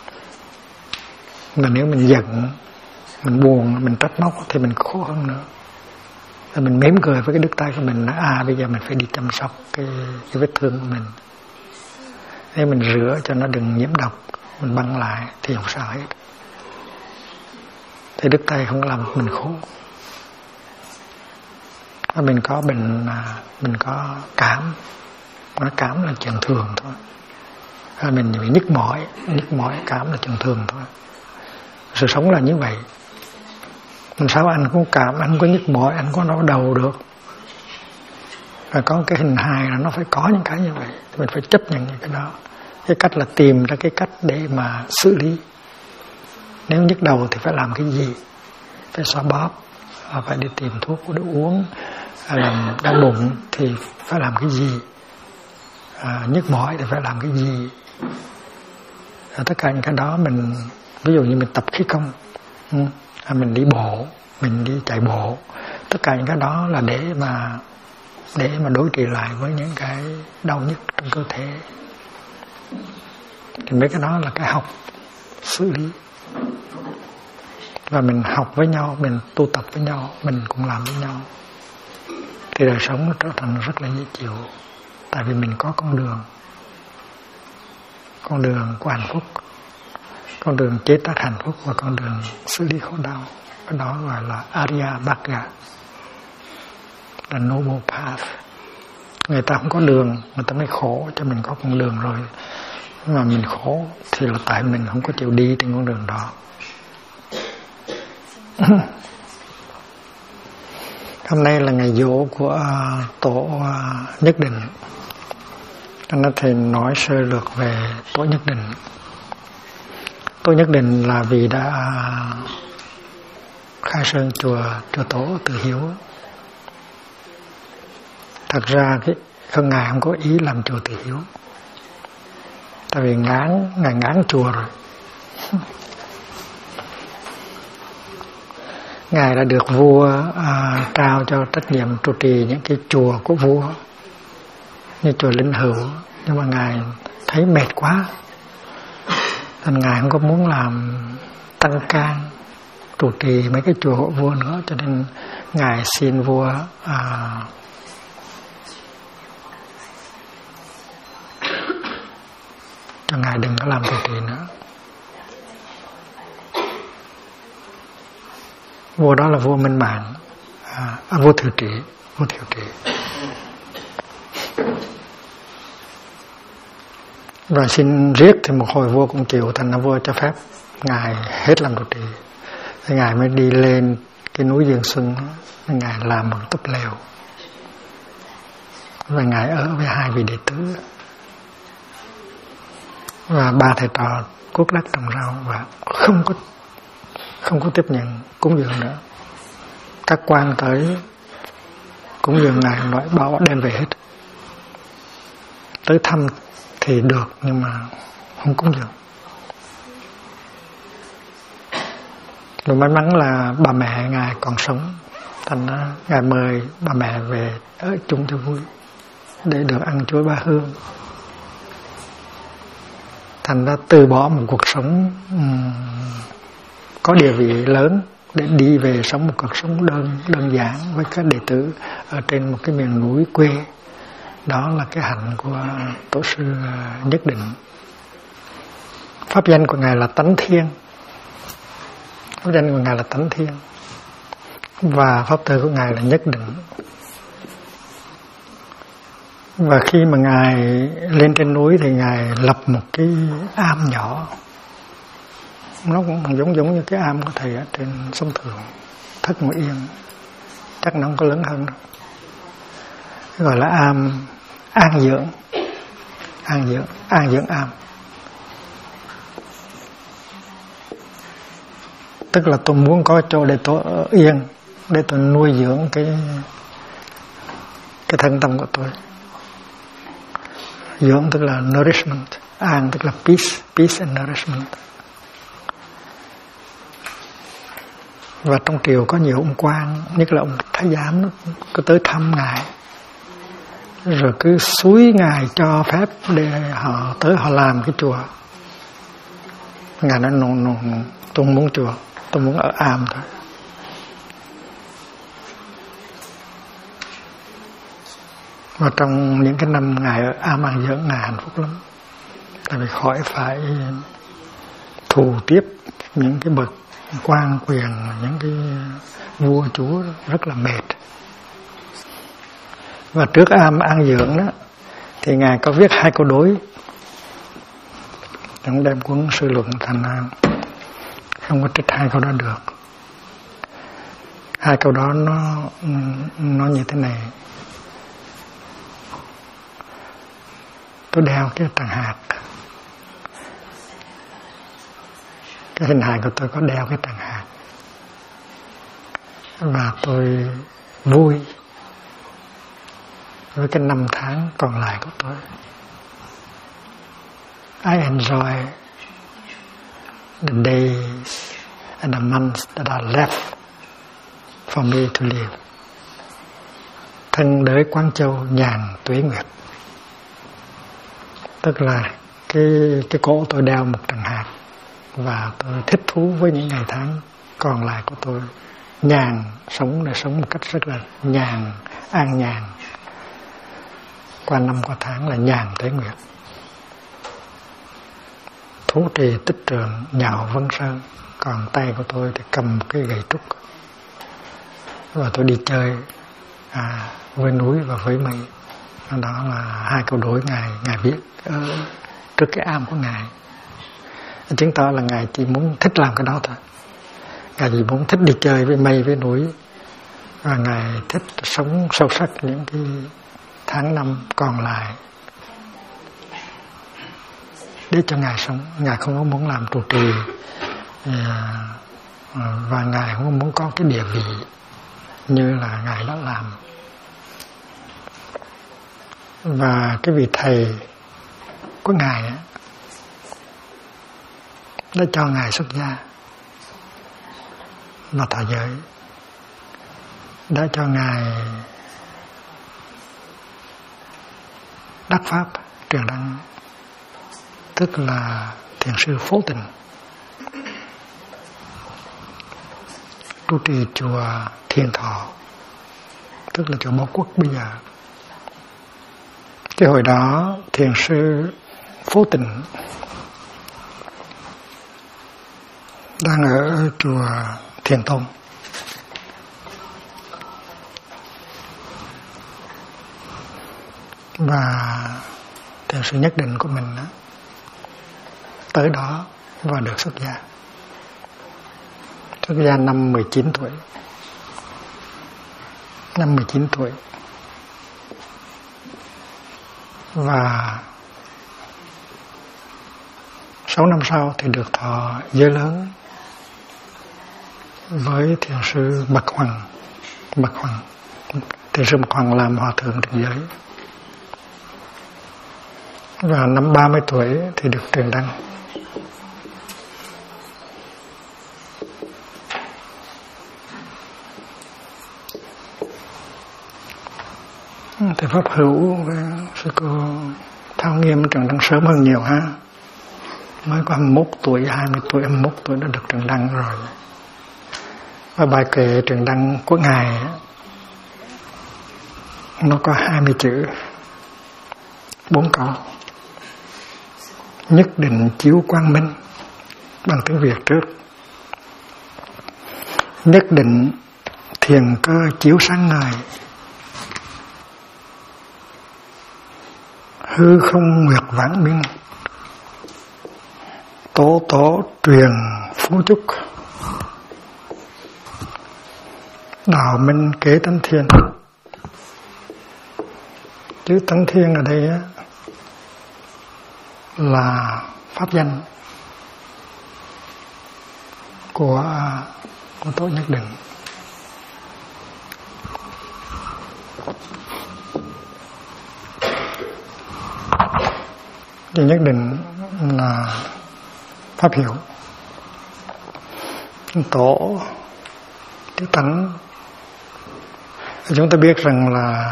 Mà nếu mình giận, mình buồn, mình trách móc thì mình khổ hơn nữa. Rồi mình mỉm cười với cái đứt tay của mình, nói bây giờ mình phải đi chăm sóc cái vết thương của mình. Nếu mình rửa cho nó đừng nhiễm độc, mình băng lại thì không sao hết. Thì đứt tay không làm mình khổ. Và mình có bệnh, mình có cảm. Nói cảm là chuyện thường thôi. Mình bị nhức mỏi cảm là chuyện thường thôi. Sự sống là như vậy. Làm sao anh có cảm, anh có nhức mỏi, anh có đau đầu được. Và có cái hình hài là nó phải có những cái như vậy. Mình phải chấp nhận những cái đó. Cái cách là tìm ra cái cách để mà xử lý. Nếu nhức đầu thì phải làm cái gì? Phải xoa bóp, phải đi tìm thuốc để uống. Làm đau bụng thì phải làm cái gì? Nhức mỏi thì phải làm cái gì? Tất cả những cái đó mình, ví dụ như mình tập khí công, mình đi bộ, mình đi chạy bộ, tất cả những cái đó là để mà đối trị lại với những cái đau nhức trong cơ thể. Thì mấy cái đó là cái học xử lý. Và mình học với nhau, mình tu tập với nhau, mình cũng làm với nhau, thì đời sống nó trở thành rất là dễ chịu. Tại vì mình có con đường của hạnh phúc, con đường chế tác hạnh phúc và con đường xử lý khổ đau. cái đó gọi là Arya Bhagga, là noble path. Người ta không có đường, người ta mới khổ, cho mình có con đường rồi. Mà mình khổ thì là tại mình không có chịu đi trên con đường đó. Hôm nay là ngày giỗ của tổ Nhất Định. Cho nên thầy nói sơ lược về tổ Nhất Định. Tổ Nhất Định là vì đã khai sơn chùa tổ Từ Hiếu. Thật ra ngài không có ý làm chùa Từ Hiếu, tại vì ngài ngán chùa rồi. Ngài đã được vua trao cho trách nhiệm trụ trì những cái chùa của vua, như chùa Linh Hữu, nhưng mà ngài thấy mệt quá, nên ngài không có muốn làm tăng can trụ trì mấy cái chùa của vua nữa, cho nên ngài xin vua cho ngài đừng có làm trụ trì nữa. Vua đó là vua Minh Mạng, vua Thiệu Trị. Và xin riết thì một hồi vua cũng chịu, thành ra vua cho phép ngài hết làm trụ trì. Thì ngài mới đi lên cái núi Dương Xuân, ngài làm một túp lều, và ngài ở với 2 vị đệ tử và 3 thầy trò cuốc đất trồng rau, và không có tiếp nhận cúng dường nữa. Các quan tới cúng dường ngài nói bảo đem về hết. Tới thăm thì được nhưng mà không cúng dường. Rồi may mắn là bà mẹ ngài còn sống, thành ra ngài mời bà mẹ về ở chung cho vui để được ăn chuối ba hương. Thành ra từ bỏ một cuộc sống có địa vị lớn để đi về sống một cuộc sống đơn giản với các đệ tử ở trên một cái miền núi quê. Đó là cái hạnh của tổ sư Nhất Định. Pháp danh của ngài là Tánh Thiên. Pháp danh của ngài là Tánh Thiên, và pháp tử của ngài là Nhất Định. Và khi mà ngài lên trên núi thì ngài lập một cái am nhỏ, nó cũng giống như cái am của thầy ở trên sông Thượng, Thất Mộ Yên, chắc nó không có lớn hơn đâu. Gọi là am an dưỡng am. Tức là tôi muốn có chỗ để tôi ở yên, để tôi nuôi dưỡng cái thân tâm của tôi. Dưỡng tức là nourishment, an tức là peace and nourishment. Và trong triều có nhiều ông quan, nhất là ông thái giám, cứ tới thăm ngài, rồi cứ xúi ngài cho phép để họ tới họ làm cái chùa. Ngài nói no, tôi không muốn chùa, tôi muốn ở am thôi. Và trong những cái năm ngài ở am an dưỡng, ngài hạnh phúc lắm, tại vì khỏi phải thù tiếp những cái bậc quan quyền, những cái vua chúa rất là mệt. Và trước am an dưỡng đó thì ngài có viết 2 câu đối, chúng đem cuốn Sư Luận thành không có trích 2 câu đó được. 2 câu đó nó như thế này: tôi đeo cái tầng hạt, cái hình hài của tôi có đeo cái tầng hạt, và tôi vui với cái 5 tháng còn lại của tôi. I enjoy the days and the months that are left for me to live. Thân đới Quán Châu nhàn tuế nguyệt. Tức là cái cổ tôi đeo một tầng hạt, và tôi thích thú với những ngày tháng còn lại của tôi. Nhàn, sống để sống một cách rất là nhàn, an nhàn. Qua năm qua tháng là nhàn tuế nguyệt. thú trì Tích Trượng nhạo Vân Sơn, còn tay của tôi thì cầm cái gậy trúc, và tôi đi chơi với núi và với mây. Đó là hai câu đối ngài viết trước cái am của ngài, chứng tỏ là ngài chỉ muốn thích làm cái đó thôi. Ngài chỉ muốn thích đi chơi với mây với núi, và ngài thích sống sâu sắc những cái tháng năm còn lại để cho ngài sống. Ngài không có muốn làm trụ trì, và ngài không muốn có cái địa vị như là ngài đã làm. Và cái vị thầy của ngài đã cho ngài xuất gia và thọ giới, đã cho ngài đắc pháp truyền đăng, tức là thiền sư Phổ Tình, trụ trì chùa Thiên Thọ, tức là chùa Bảo Quốc bây giờ. Cái hồi đó thiền sư Phổ Tình đang ở chùa Thiền Tôn, và thiền sư Nhất Định của mình tới đó và được xuất gia. Xuất gia năm 19 tuổi. Năm 19 tuổi. Và 6 năm sau thì được thọ giới lớn với thiền sư Bạch Hoàng. Thiền sư Bạch Hoàng làm hòa thượng trì giới. Và năm 30 tuổi thì được truyền đăng. Thầy Pháp Hữu với sư cô Thao Nghiêm truyền đăng sớm hơn nhiều ha. Mới có 21 tuổi, 20 tuổi, 21 tuổi đã được truyền đăng rồi. Và bài kệ truyền đăng của ngài nó có 20 chữ, 4 câu. Nhất định chiếu quang minh, bằng tiếng Việt trước. Nhất định thiền cơ chiếu sáng ngời, hư không nguyệt vãng minh, tố tố truyền phú chúc, đạo minh kế tánh thiên. Chữ tánh thiên ở đây là pháp danh của Tổ Nhất Định. Chữ Nhất Định là pháp hiệu. Tổ chữ tánh, chúng ta biết rằng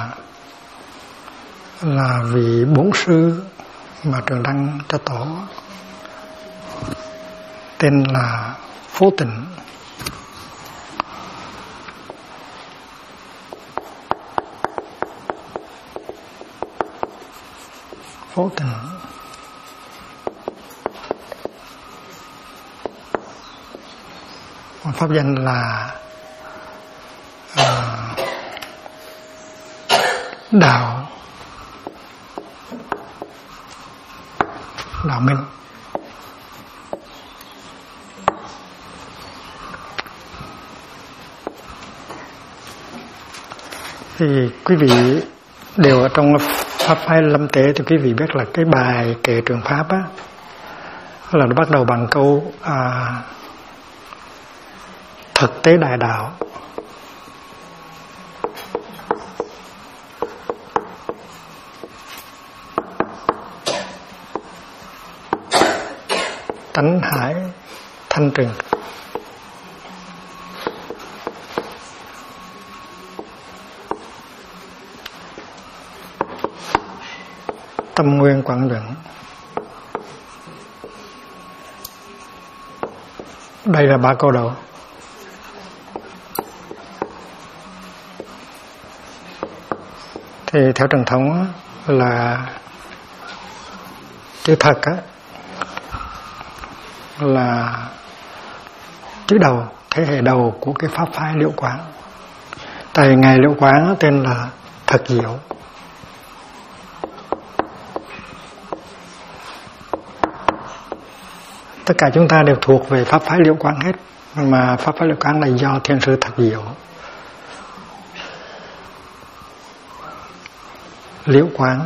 là vị bổn sư mà truyền đăng cho tổ tên là Phổ Tịnh. Phổ Tịnh pháp danh là đạo minh. Thì quý vị đều ở trong pháp phái Lâm Tế thì quý vị biết là cái bài kệ trường pháp á là nó bắt đầu bằng câu thực tế đại đạo. Tánh hải thanh trừng. Tâm nguyên quảng dẫn. Đây là 3 câu đầu. Thì theo truyền thống là chữ thật á là chữ đầu, thế hệ đầu của cái pháp phái Liễu Quán. Tại ngài Liễu Quán tên là Thật Diệu. Tất cả chúng ta đều thuộc về pháp phái Liễu Quán hết, mà pháp phái Liễu Quán là do Thiền sư Thật Diệu. Liễu Quán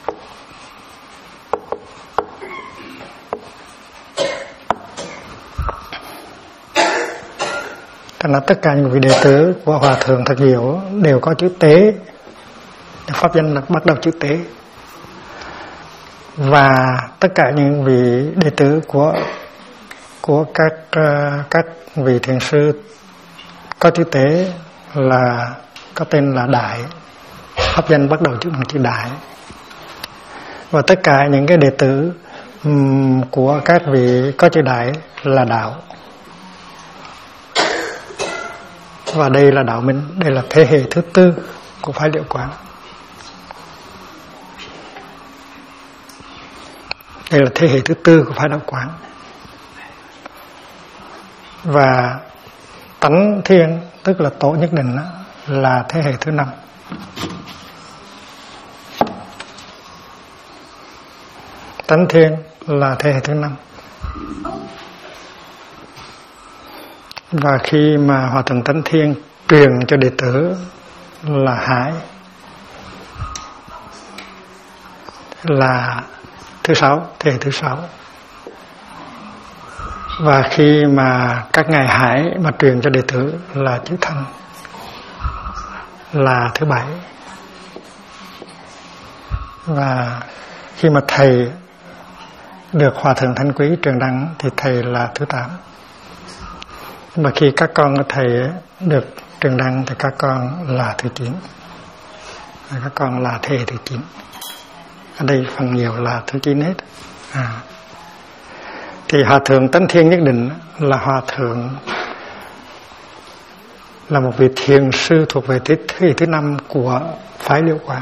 Thành là tất cả những vị đệ tử của Hòa Thượng Thật Diệu đều có chữ Tế, pháp danh là bắt đầu chữ Tế. Và tất cả những vị đệ tử của các vị thiền sư có chữ Tế là có tên là Đại, pháp danh bắt đầu bằng chữ Đại. Và tất cả những cái đệ tử của các vị có chữ Đại là Đạo. Và đây là Đạo Minh, đây là thế hệ thứ tư của phái Liễu Quán. Đây là thế hệ thứ tư của phái Đạo Quán. Và Tánh Thiên, tức là Tổ Nhất Định, là thế hệ thứ 5. Tánh Thiên là thế hệ thứ 5. Và khi mà Hòa Thượng Tánh Thiên truyền cho đệ tử là Hải, là thứ 6, thế hệ thứ 6. Và khi mà các ngài Hải mà truyền cho đệ tử là chữ Thanh, là thứ 7. Và khi mà thầy được Hòa Thượng Thanh Quý truyền đăng thì thầy là thứ 8. Mà khi các con của thầy được truyền đăng thì các con là thứ 9. Các con là thế hệ thứ 9. Ở đây phần nhiều là thứ 9 hết. Thì Hòa Thượng Tánh Thiên Nhất Định là Hòa Thượng, là một vị thiền sư thuộc về thế hệ thứ 5 của phái Liễu Quán.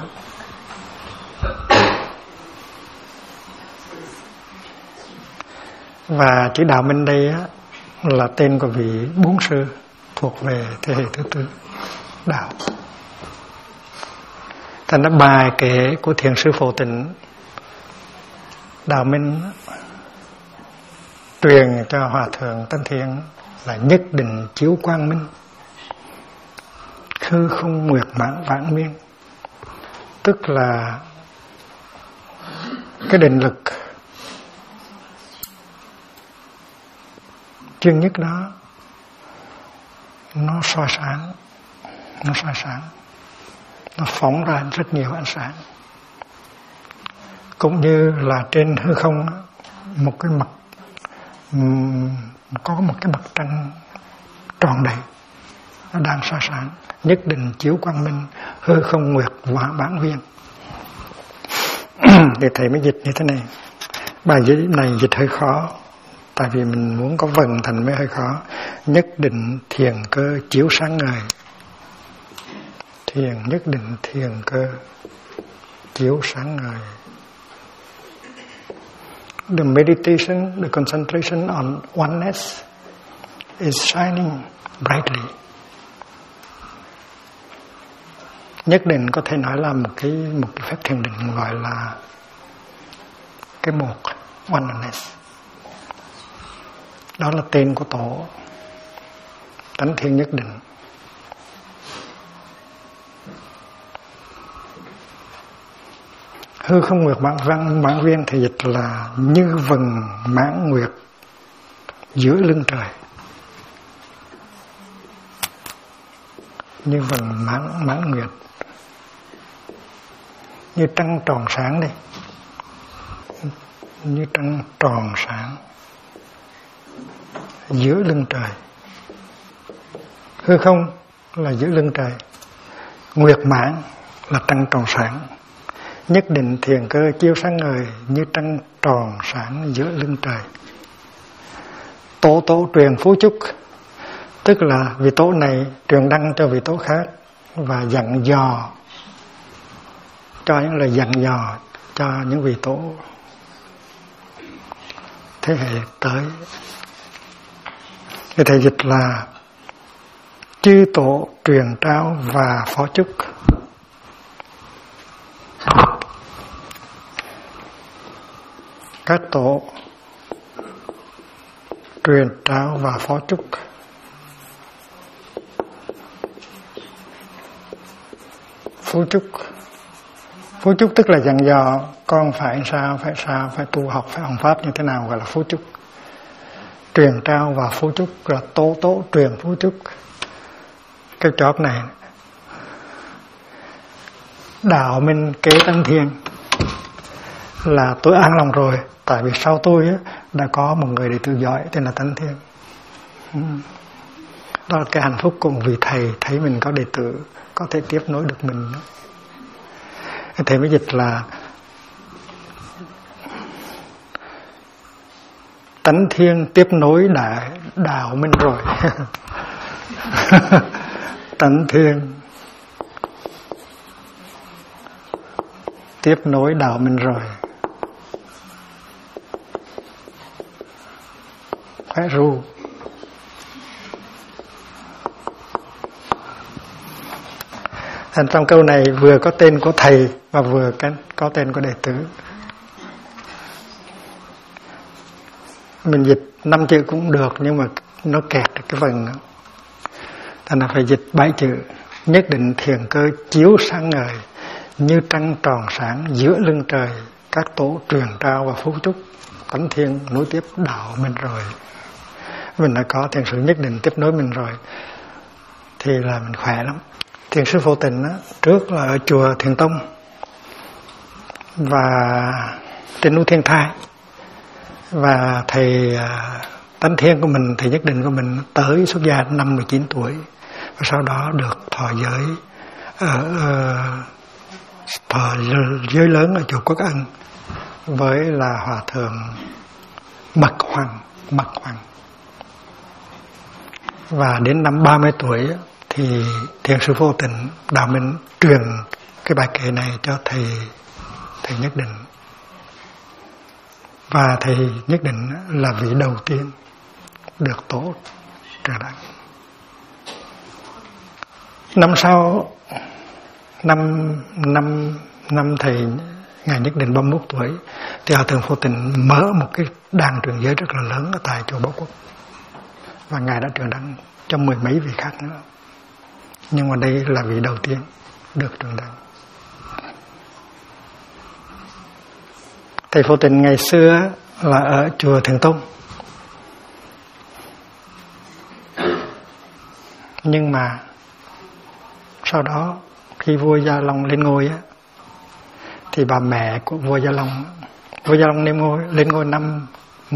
Và chữ Đạo Minh đây là tên của vị bốn sư thuộc về thế hệ thứ tư Đạo. Thành ra bài kể của Thiền sư Phổ Tịnh, Đạo Minh truyền cho Hòa Thượng Tánh Thiên là nhất định chiếu quang minh, khư không nguyệt mãn vãng miên. Tức là cái định lực chuyên nhất đó nó soi sáng, nó phóng ra rất nhiều ánh sáng. Cũng như là trên hư không một cái mặt, có một cái mặt trăng tròn đầy, nó đang soi sáng, nhất định chiếu quang minh, hư không nguyệt và bản viên. Thì thầy mới dịch như thế này. Bài dịch này dịch hơi khó, tại vì mình muốn có vần thành mới hơi khó. Nhất định thiền cơ chiếu sáng ngời. Thiền, nhất định thiền cơ chiếu sáng ngời. The meditation, the concentration on oneness is shining brightly. Nhất định có thể nói là một cái phép thiền định gọi là cái một, oneness. Đó là tên của Tổ Tánh Thiên Nhất Định. Hư không nguyệt mãn viên thì dịch là như vầng mãn nguyệt giữa lưng trời. Như vầng mãn nguyệt, như trăng tròn sáng đây, như trăng tròn sáng giữa lưng trời. Hư không là giữa lưng trời, nguyệt mãn là trăng tròn sáng. Nhất định thiền cơ chiếu sáng ngời như trăng tròn sáng giữa lưng trời. Tổ truyền phú chúc, tức là vị tổ này truyền đăng cho vị tổ khác và dặn dò, cho những lời dặn dò cho những vị tổ thế hệ tới. Cái thầy dịch là chư tổ truyền trao và phó chúc. Các tổ truyền trao và phó chúc. Phú chúc. Phú chúc tức là dặn dò con phải sao, phải tu học, phải học pháp như thế nào, gọi là phú chúc. Truyền trao và phú chúc là tố truyền phú chúc. Cái chót này đạo minh kế tăng thiên là tôi an lòng rồi, tại vì sau tôi đã có một người đệ tử giỏi tên là Tánh Thiên. Đó là cái hạnh phúc của một vị thầy thấy mình có đệ tử có thể tiếp nối được mình. Thầy mới dịch là Tánh Thiên tiếp nối đạo minh rồi. Tánh Thiên tiếp nối đạo minh rồi. Khỏe ru. Thành trong câu này vừa có tên của thầy và vừa có tên của đệ tử. Mình dịch 5 chữ cũng được, nhưng mà nó kẹt cái phần đó. Thành là phải dịch 7 chữ. Nhất định thiền cơ chiếu sáng ngời, như trăng tròn sáng giữa lưng trời. Các tổ truyền trao và phú chúc, Tánh Thiên nối tiếp đạo mình rồi. Mình đã có thiền sự nhất định tiếp nối mình rồi thì là mình khỏe lắm. Thiền sư Phổ Tịnh trước là ở chùa Thiền Tông và trên núi Thiên Thai, và thầy Tánh Thiên của mình, thầy nhất định của mình tới xuất gia năm 19 tuổi và sau đó được thọ giới thọ giới lớn ở chùa Quốc Ân với là hòa thượng Mật Hoàng. Và đến năm 30 tuổi thì thiền sư Phổ Tịnh đạo minh truyền cái bài kệ này cho thầy nhất định. Và thầy nhất định là vị đầu tiên được tổ truyền đăng. Năm sau, năm thầy ngài nhất định 31 tuổi thì hòa thượng Phổ Tịnh mở một cái đàn truyền giới rất là lớn ở tại chùa Bảo Quốc, và ngài đã truyền đăng cho 10 mấy vị khác nữa, nhưng mà đây là vị đầu tiên được truyền đăng. Thầy Phổ Tịnh ngày xưa là ở chùa Thiền Tông, nhưng mà sau đó khi vua Gia Long lên ngôi thì bà mẹ của vua Gia Long lên ngôi năm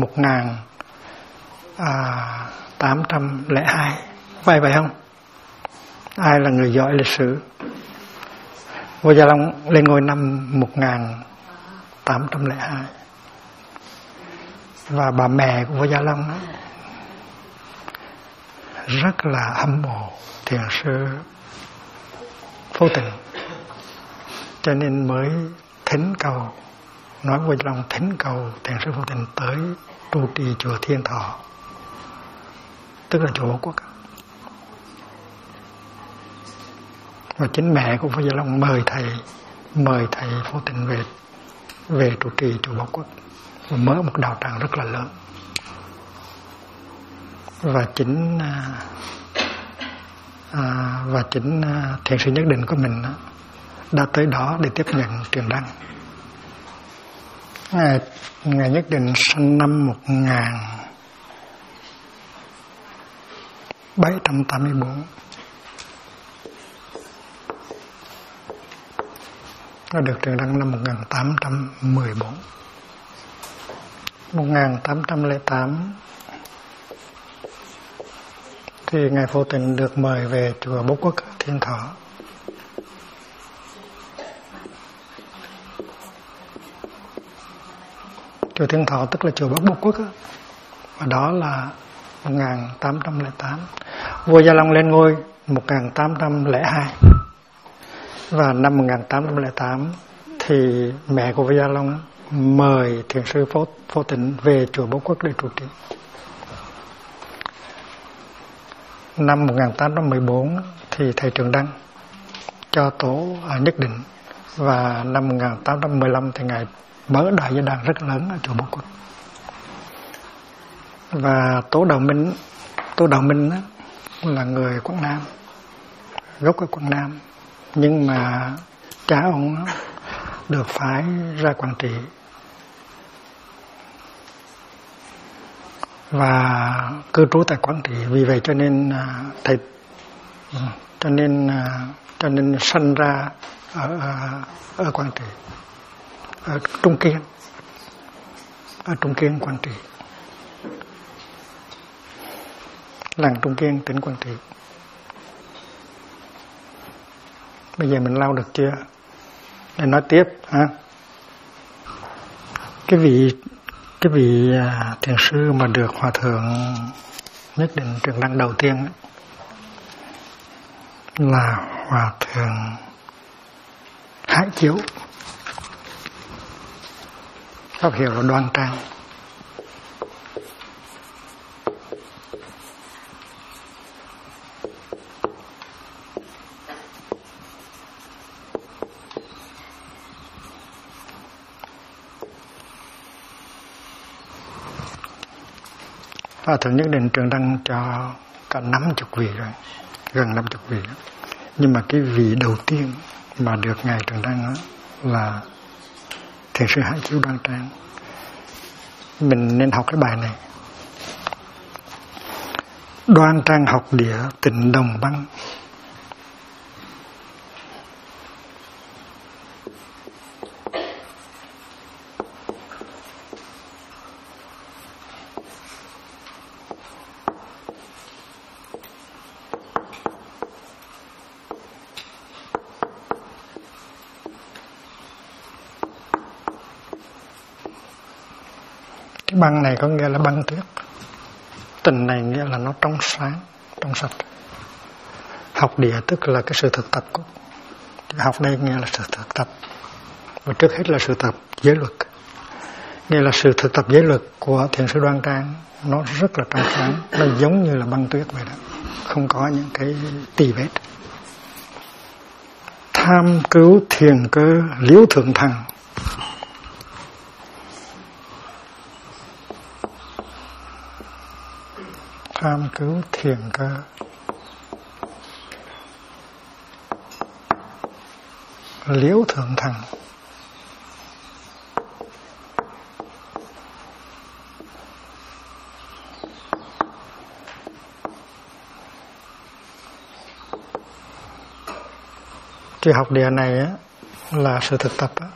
1802. Phải vậy không? Ai là người giỏi lịch sử? Vua Gia Long lên ngôi năm 1802. Và bà mẹ của vua Gia Long rất là hâm mộ thiền sư Phổ Tịnh, cho nên mới thỉnh cầu, nói vua Gia Long thỉnh cầu thiền sư Phổ Tịnh tới trụ trì chùa Thiên Thọ, tức là chùa Bảo Quốc. Và chính mẹ của vua Gia Long mời thầy Phổ Tịnh về trụ trì chùa Bảo Quốc và mở một đạo tràng rất là lớn. Và chính thiền sư nhất định của mình đã tới đó để tiếp nhận truyền đăng. Ngài nhất định sinh năm 1784, nó được truyền đăng năm 1814. 1808 thì ngài Phổ Tịnh được mời về chùa Bảo Quốc Thiên Thọ. Chùa Thiên Thọ tức là chùa Bảo Quốc và đó là 1808. Vua Gia Long lên ngôi 1802 và năm 1808 thì mẹ của vua Gia Long mời thiền sư Phổ Tịnh về chùa Bố Quốc để trụ trì. Năm 1814 thì thầy Trường Đăng cho tổ nhất định, và năm 1815 thì ngài mở đại gia đàn rất lớn ở chùa Bố Quốc. Và tổ Đạo Minh đó, là người Quảng Nam, gốc ở Quảng Nam, nhưng mà cha ông được phái ra Quảng Trị và cư trú tại Quảng Trị. Vì vậy cho nên thầy cho nên sanh ra ở Quảng Trị, ở Trung Kiên, Quảng Trị, làng Trung Kiên, tỉnh Quảng Trị. Bây giờ mình lau được chưa? Để nói tiếp ha. Cái vị thiền sư mà được Hòa Thượng Nhất Định Trường Đăng đầu tiên ấy, là Hòa Thượng Hải Chiếu, pháp hiệu là Đoan Trang. Hòa Thượng Nhất Định Trường Đăng cho cả 50 vị rồi, gần 50 vị rồi. Nhưng mà cái vị đầu tiên mà được ngài Trường Đăng là thiền sư Hải Chiếu Đoan Trang. Mình nên học cái bài này. Đoan Trang học địa tịnh đồng băng, băng này có nghĩa là băng tuyết, tình này nghĩa là nó trong sáng, trong sạch. Học địa tức là cái sự thực tập của học đây, nghĩa là sự thực tập, và trước hết là sự tập giới luật. Nghĩa là sự thực tập giới luật của thiền sư Đoan Trang nó rất là trong sáng, nó giống như là băng tuyết vậy đó, không có những cái tì vết. Tham cứu thiền cơ liễu thượng thần, tham cứu thiền cơ liễu thượng thần. Cái học địa này á, là sự thực tập á.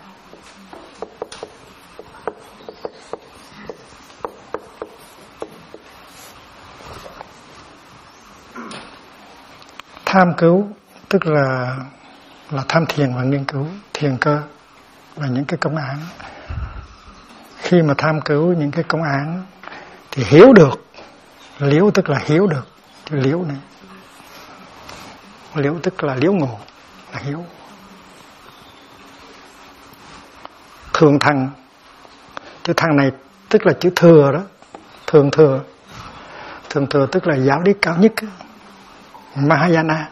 Tham cứu tức là tham thiền và nghiên cứu thiền cơ và những cái công án. Khi mà tham cứu những cái công án thì hiểu được. Liễu tức là hiểu được. Cái liễu này, liễu tức là liễu ngộ, là hiểu. Thường thần, chữ thần này tức là chữ thừa đó, thường thừa. Thường thừa tức là giáo lý cao nhất, Mahayana.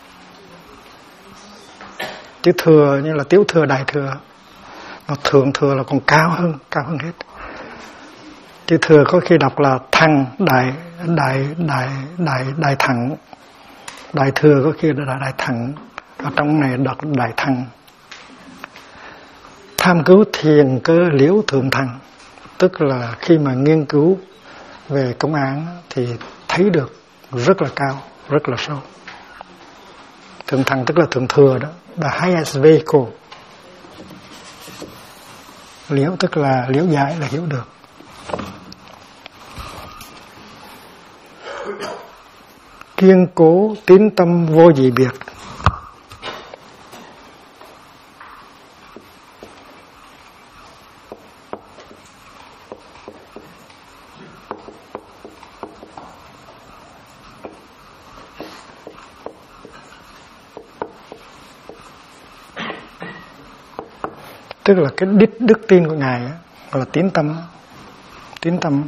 Chữ thừa như là tiểu thừa, đại thừa. Mà thượng thừa là còn cao hơn hết. Chữ thừa có khi đọc là thăng, đại thẳng. Đại thừa có khi là đại thẳng. Ở trong này đọc đại thăng. Tham cứu thiền cơ liễu thượng thần, tức là khi mà nghiên cứu về công án thì thấy được rất là cao, rất là sâu. Thượng thần tức là thượng thừa đó, the highest vehicle. Liễu tức là liễu giải, là hiểu được. Kiên cố tín tâm vô dị biệt. Tức là cái đức tin của Ngài là tín tâm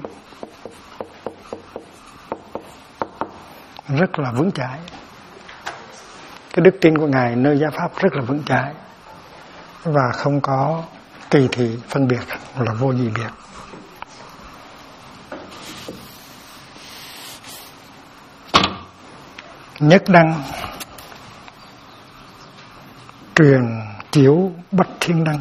rất là vững chãi. Cái đức tin của Ngài nơi giáo pháp rất là vững chãi và không có kỳ thị phân biệt, là vô nhị biệt. Nhất đăng truyền chiếu bách thiên đăng.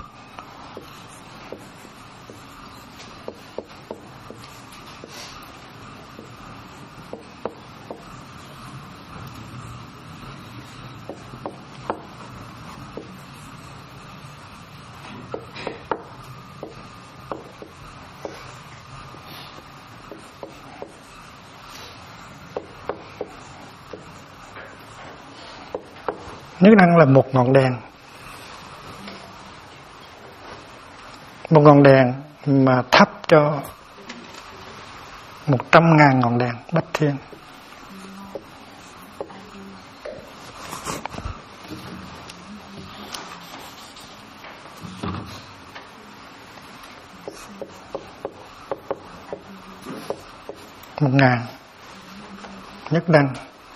Nhất đăng là một ngọn đèn. Một ngọn đèn mà thắp cho 100.000 ngọn đèn bách thiên. Một ngàn nhất đăng.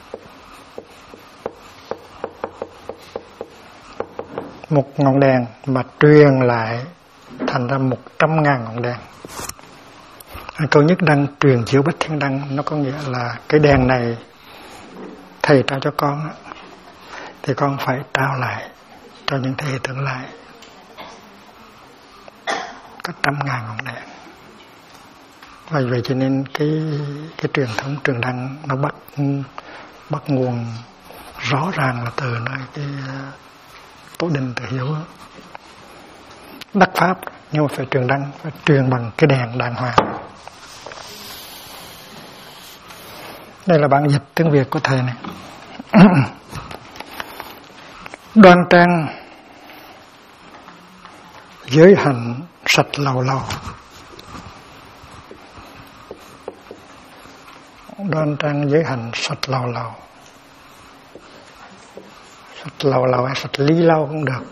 Một ngọn đèn mà truyền lại thành ra 100.000 ngọn đèn. Câu nhất đăng truyền chiếu bách thiên đăng, nó có nghĩa là cái đèn này thầy trao cho con thì con phải trao lại cho những thế hệ tương lai có 100.000 ngọn đèn. Và vậy cho nên cái truyền thống truyền đăng nó bắt nguồn rõ ràng là từ nơi cái Tổ Đình Từ Hiếu đắc pháp, nhưng mà phải truyền đăng, phải truyền bằng cái đèn đàng hoàng. Đây là bản dịch tiếng Việt của thầy này. Đoan trang giới hạnh sạch lầu lầu. Đoan trang giới hạnh sạch lầu lầu. Sạch lầu lầu hay sạch ly lâu cũng được.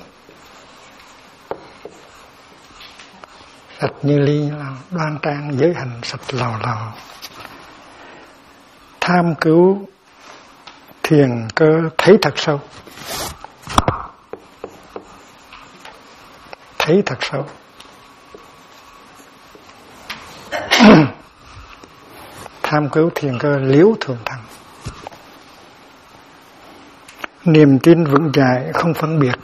Sạch như ly là đoan trang giới hạnh sạch lầu lầu. Tham cứu thiền cơ thấy thật sâu. Thấy thật sâu. Tham cứu thiền cơ liếu thường thành. Niềm tin vững chãi không phân biệt.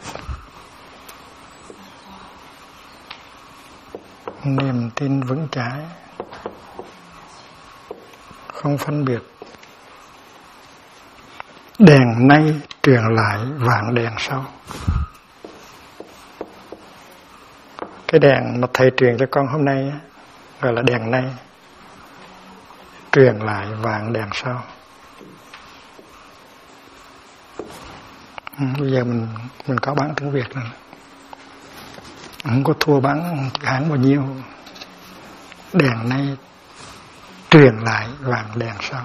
Niềm tin vững chãi không phân biệt. Đèn nay truyền lại vạn đèn sau. Cái đèn mà thầy truyền cho con hôm nay gọi là đèn nay, truyền lại vạn đèn sau. Bây giờ mình có bản tiếng Việt rồi, không có thua bản Hán bao nhiêu. Đèn nay truyền lại vạn đèn sau.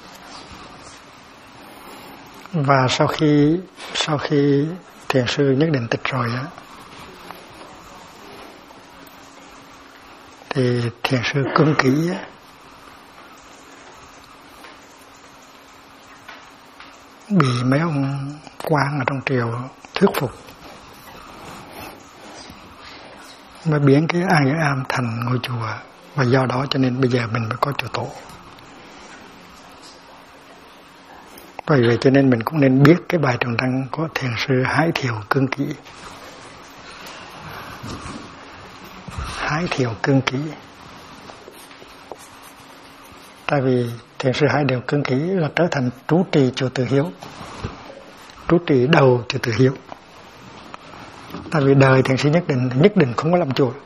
Và sau khi thiền sư Nhất Định tịch rồi á, thì thiền sư Cương Kỷ á, bị mấy ông quan ở trong triều thuyết phục mới biến cái An Nhẫn Am thành ngôi chùa, và do đó cho nên bây giờ mình mới có chùa Tổ. Bởi vậy cho nên mình cũng nên biết cái bài Trường Đăng của thiền sư Hái Thiều Cương Kỷ. Hái Thiều Cương Kỷ. Tại vì thiền sư Hái Thiều Cương Kỷ là trở thành trú trì chùa Từ Hiếu, trú trì đầu chùa Từ Hiếu. Tại vì đời thiền sư Nhất Định không có làm chùa.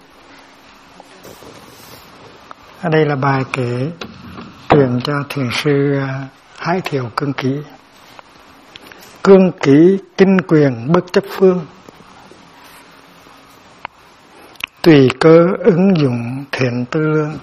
Ở đây là bài kể truyền cho thiền sư Hái Thiều Cương Kỷ. Cương Kỷ kinh quyền bất chấp phương, tùy cơ ứng dụng thiện tư lương.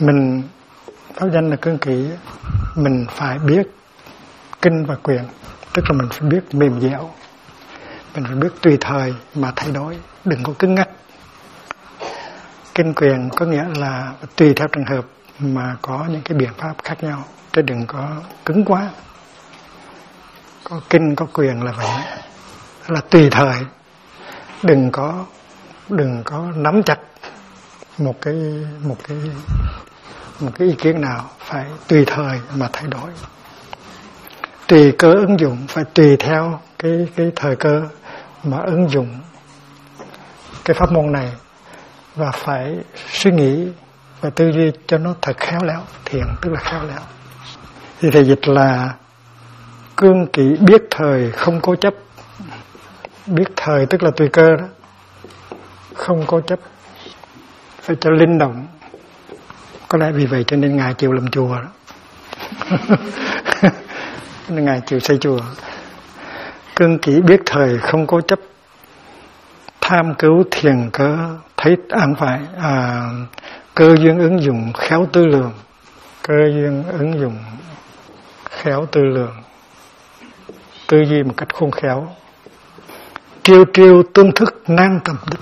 Mình pháp danh là cương kỷ, mình phải biết kinh và quyền, tức là mình phải biết mềm dẻo, mình phải biết tùy thời mà thay đổi, đừng có cứng ngắc. Kinh quyền có nghĩa là tùy theo trường hợp mà có những cái biện pháp khác nhau, chứ đừng có cứng quá. Có kinh có quyền là vậy, là tùy thời, đừng có nắm chặt một cái ý kiến nào, phải tùy thời mà thay đổi. Tùy cơ ứng dụng, phải tùy theo cái thời cơ mà ứng dụng cái pháp môn này, và phải suy nghĩ và tư duy cho nó thật khéo léo. Thiện tức là khéo léo. Thì thầy dịch là cương kỷ biết thời không cố chấp. Biết thời tức là tùy cơ đó, không cố chấp, phải cho linh động. Có lẽ vì vậy cho nên Ngài chịu làm chùa đó. Ngài chịu xây chùa. Cương kỷ biết thời không cố chấp, tham cứu thiền cớ thấy an phải, cơ duyên ứng dụng khéo tư lường. Cơ duyên ứng dụng khéo tư lường, tư duy một cách khôn khéo. Triêu triêu tương thức nan tầm đích.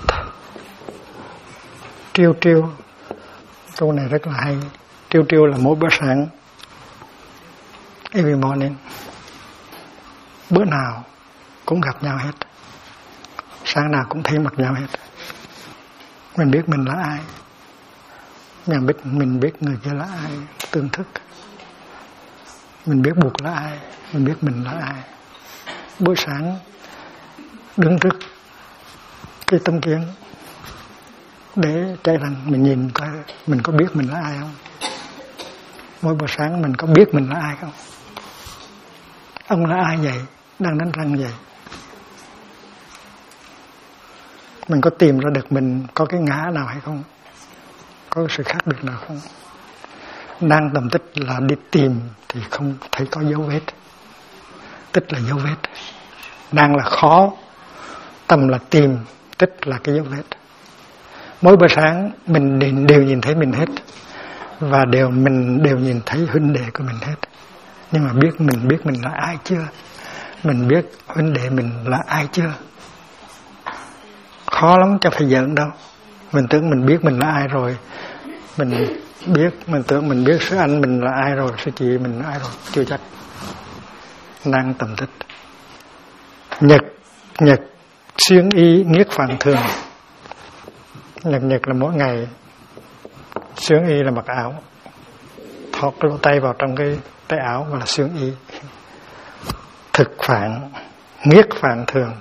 Triêu triêu, câu này rất là hay. Triêu triêu là mỗi bữa sáng, every morning, bữa nào cũng gặp nhau hết, sáng nào cũng thấy mặt nhau hết. Mình biết mình là ai, mình biết người kia là ai, tương thức. Mình biết Bụt là ai, mình biết mình là ai. Buổi sáng đứng trước cái tấm kiến để chạy rằng mình nhìn coi mình có biết mình là ai không. Mỗi buổi sáng mình có biết mình là ai không? Ông là ai vậy? Đang đánh răng vậy? Mình có tìm ra được mình có cái ngã nào hay không? Có sự khác biệt nào không? Đang tầm tích là đi tìm thì không thấy có dấu vết. Tích là dấu vết. Đang là khó, tầm là tìm, tích là cái dấu vết. Mỗi buổi sáng mình đều nhìn thấy mình hết, và mình đều nhìn thấy huynh đệ của mình hết. Nhưng mà mình biết mình là ai chưa? Mình biết huynh đệ mình là ai chưa? Khó lắm, chẳng phải giỡn đâu. Mình tưởng mình biết mình là ai rồi, mình tưởng mình biết sư anh mình là ai rồi, sư chị mình là ai rồi, chưa chắc. Năng tầm tích. Nhật xuyên y nghiết phản thường. Nhật là mỗi ngày. Xuyên y là mặc áo, thọt cái lỗ tay vào trong cái tay áo gọi là xuyên y. Thực phản, nghiết phản thường.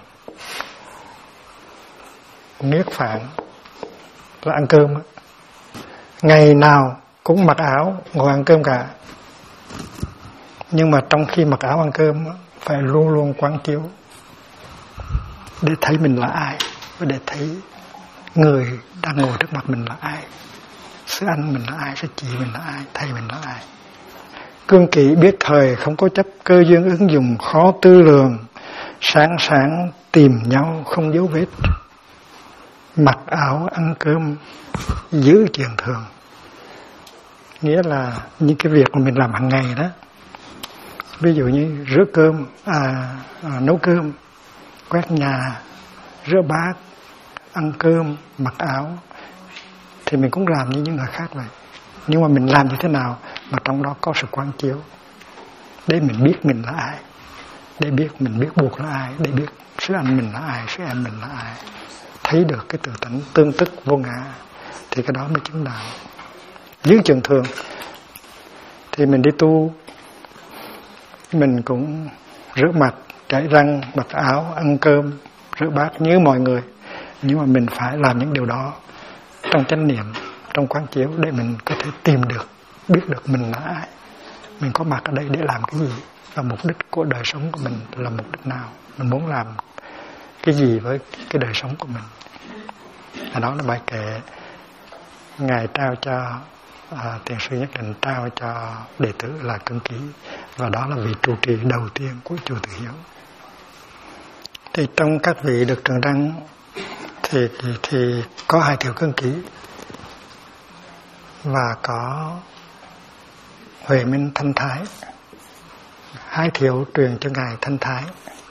Nghiết phản là ăn cơm. Ngày nào cũng mặc áo ngồi ăn cơm cả. Nhưng mà trong khi mặc áo ăn cơm phải luôn luôn quán chiếu để thấy mình là ai, và để thấy người đang ngồi trước mặt mình là ai, sư anh mình là ai, sư chị mình là ai, thầy mình là ai. Cương kỷ biết thời không có chấp, cơ duyên ứng dụng khó tư lường, sáng tìm nhau không dấu vết. Mặc áo ăn cơm giữ chuyện thường. Nghĩa là những cái việc mà mình làm hàng ngày đó, ví dụ như rửa cơm, nấu cơm, quét nhà, rửa bát, ăn cơm, mặc áo, thì mình cũng làm như những người khác vậy. Nhưng mà mình làm như thế nào mà trong đó có sự quán chiếu, để mình biết mình là ai, để biết mình biết Bụt là ai, để biết sư anh mình là ai, sư em mình là ai, thấy được cái tự tánh tương tức vô ngã, thì cái đó mới chứng đạo. Giữ trường thường thì mình đi tu, mình cũng rửa mặt, chải răng, mặc áo, ăn cơm, rửa bát như mọi người. Nhưng mà mình phải làm những điều đó trong chánh niệm, trong quán chiếu, để mình có thể tìm được, biết được mình là ai, mình có mặt ở đây để làm cái gì, và mục đích của đời sống của mình là mục đích nào, mình muốn làm cái gì với cái đời sống của mình. Đó là bài kệ Ngài trao cho Thiền sư Nhất Định, trao cho đệ tử là Cương Kỷ, và đó là vị trụ trì đầu tiên của chùa Từ Hiếu. Thì trong các vị được truyền đăng thì có 2 kiểu Cương Kỷ. và có huệ minh thanh thái. Hải Thiệu truyền cho ngài thanh thái.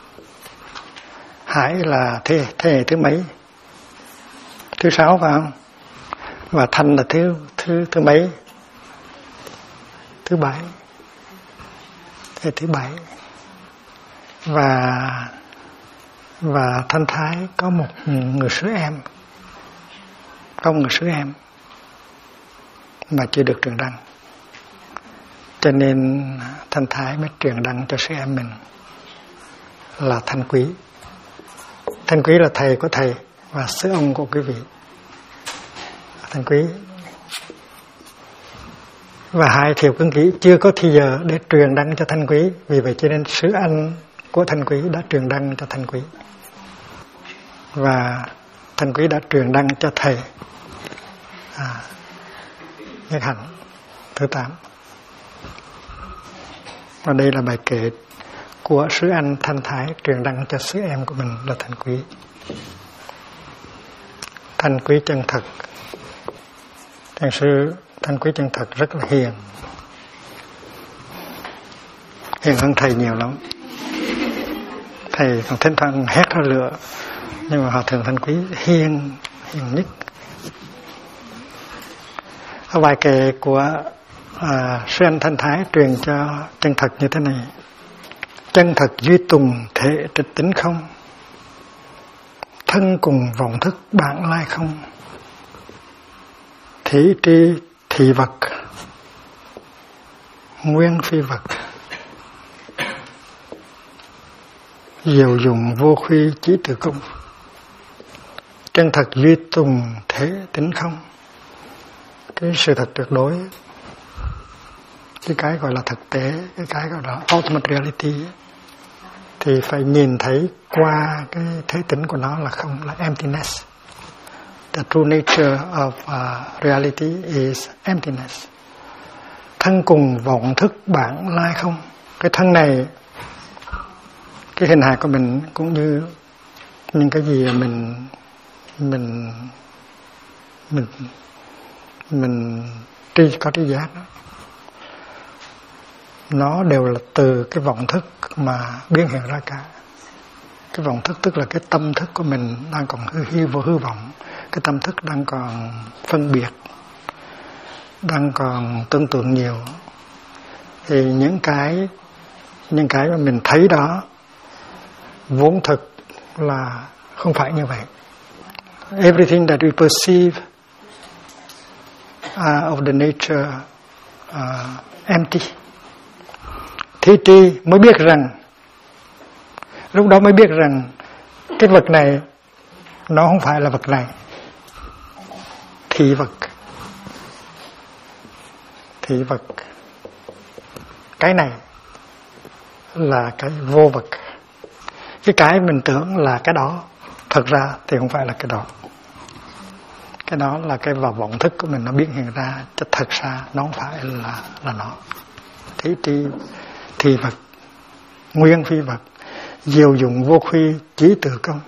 Hải là thế hệ thứ mấy? Thứ 6 phải không? Và thanh là thứ mấy? Thứ 7. Thế thứ 7. Và thanh thái có một người sứ em, có một người sứ em mà chưa được truyền đăng, cho nên thanh thái mới truyền đăng cho sứ em mình là Thanh Quý. Thanh Quý là thầy của thầy và sứ ông của quý vị. Thanh Quý và Hải Thiệu Cấn Kỷ chưa có thì giờ để truyền đăng cho Thanh Quý, vì vậy cho nên sứ anh của Thanh Quý đã truyền đăng cho Thanh Quý, và Thanh Quý đã truyền đăng cho thầy Nhất Hạnh thứ 8. Và đây là bài kệ của sứ anh Thanh Thái truyền đăng cho sứ em của mình là Thanh Quý. Thanh Quý chân thật, thiền sư Thanh Quý chân thật rất là hiền hơn thầy nhiều lắm. Thầy còn thỉnh thoảng hét ra lửa, nhưng mà Hòa Thượng Thanh Quý hiền nhất. Ở bài kệ của sư anh Thanh Thái truyền cho chân thật như thế này: chân thật duy tùng thể trịch tính không, thân cùng vọng thức bản lai không, thí tri thị vật nguyên phi vật, diệu dụng vô khuy chí tự công. Chân thật duy tùng thể tính không, cái sự thật tuyệt đối, cái gọi là thực tế, cái gọi là ultimate reality ấy, thì phải nhìn thấy qua cái thế tính của nó là không, là emptiness. The true nature of reality is emptiness. Thân cùng vọng thức bản lai không. Cái thân này, cái hình hài của mình cũng như những cái gì mình có trí giác đó, nó đều là từ cái vọng thức mà biến hiện ra cả. Cái vọng thức tức là cái tâm thức của mình đang còn hư vọng, cái tâm thức đang còn phân biệt, đang còn tưởng tượng nhiều. Thì những cái mà mình thấy đó vốn thực là không phải như vậy. Everything that we perceive of the nature empty. Thí tri mới biết rằng, lúc đó mới biết rằng cái vật này nó không phải là vật này. Thị vật, cái này là cái vô vật. Cái mình tưởng là cái đó, thật ra thì không phải là cái đó. Cái đó là cái vào vọng thức của mình nó biến hiện ra, chứ thật ra nó không phải là nó. Thí tri thị vật nguyên phi vật, diệu dụng vô khuy chí tự công.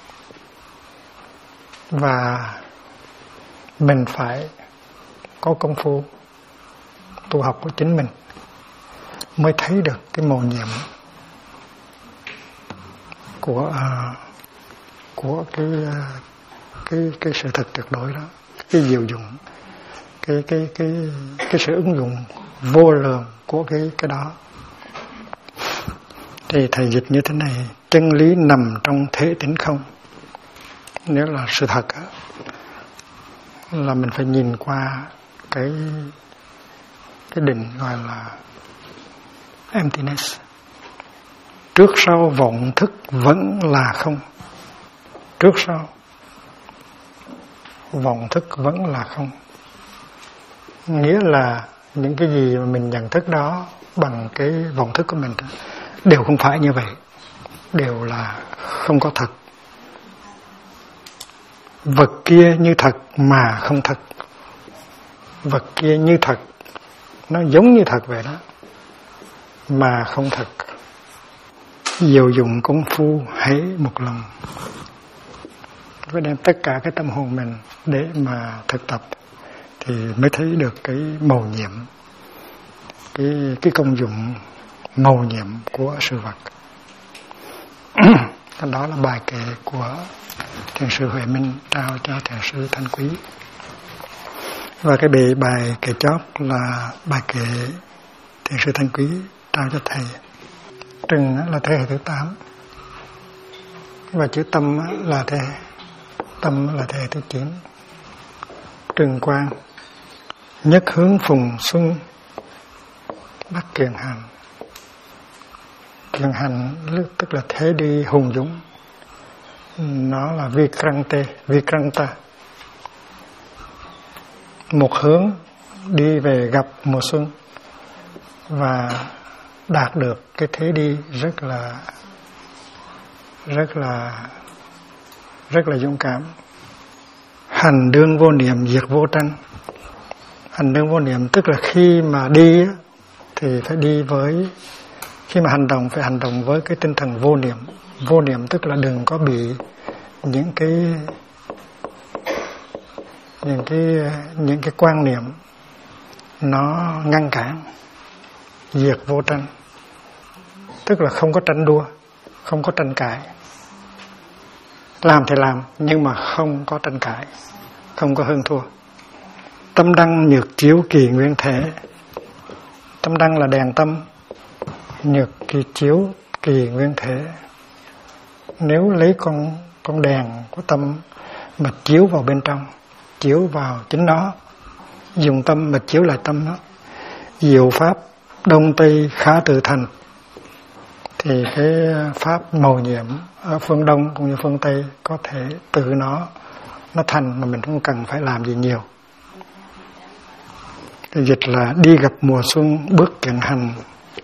Và mình phải có công phu tu học của chính mình mới thấy được cái mầu nhiệm của cái sự thật tuyệt đối đó, cái diệu dụng, cái sự ứng dụng vô lượng của cái đó. Thì thầy dịch như thế này: chân lý nằm trong thế tính không. Nếu là sự thật á, là mình phải nhìn qua cái định gọi là emptiness. Trước sau vọng thức vẫn là không. Trước sau vọng thức vẫn là không, nghĩa là những cái gì mà mình nhận thức đó bằng cái vọng thức của mình đều không phải như vậy, đều là không có thật. Vật kia như thật mà không thật. Vật kia như thật, nó giống như thật vậy đó, mà không thật. Diệu dụng công phu hãy một lòng. Phải đem tất cả cái tâm hồn mình để mà thực tập thì mới thấy được cái mầu nhiệm, cái công dụng mầu nhiệm của sự vật. Đó là bài kệ của Thiền sư Huệ Minh trao cho Thiền sư Thanh Quý. Và cái bài kệ chót là bài kệ Thiền sư Thanh Quý trao cho thầy. Trừng là thế hệ thứ 8 và chữ tâm là thế hệ thứ 9. Trừng quang nhất hướng phùng xuân bắc kiền hành. Kiền hành tức là thế đi hùng dũng, nó là Vikranta, một hướng đi về gặp mùa xuân và đạt được cái thế đi rất là dũng cảm. Hành đương vô niệm diệt vô tranh. Hành đương vô niệm tức là khi mà đi thì phải đi với, khi mà hành động phải hành động với cái tinh thần vô niệm. Vô niệm tức là đừng có bị những cái quan niệm nó ngăn cản. Diệt vô tranh tức là không có tranh đua, không có tranh cãi. Làm thì làm nhưng mà không có tranh cãi, không có hơn thua. Tâm đăng nhược chiếu kỳ nguyên thể. Tâm đăng là đèn tâm, nhược kỳ chiếu kỳ nguyên thể. Nếu lấy con đèn của tâm mà chiếu vào bên trong, chiếu vào chính nó, dùng tâm mà chiếu lại tâm nó, diệu pháp đông tây khá tự thành, thì cái pháp mầu nhiệm ở phương Đông cũng như phương Tây có thể tự nó thành mà mình không cần phải làm gì nhiều. Thì dịch là đi gặp mùa xuân bước kiền hành,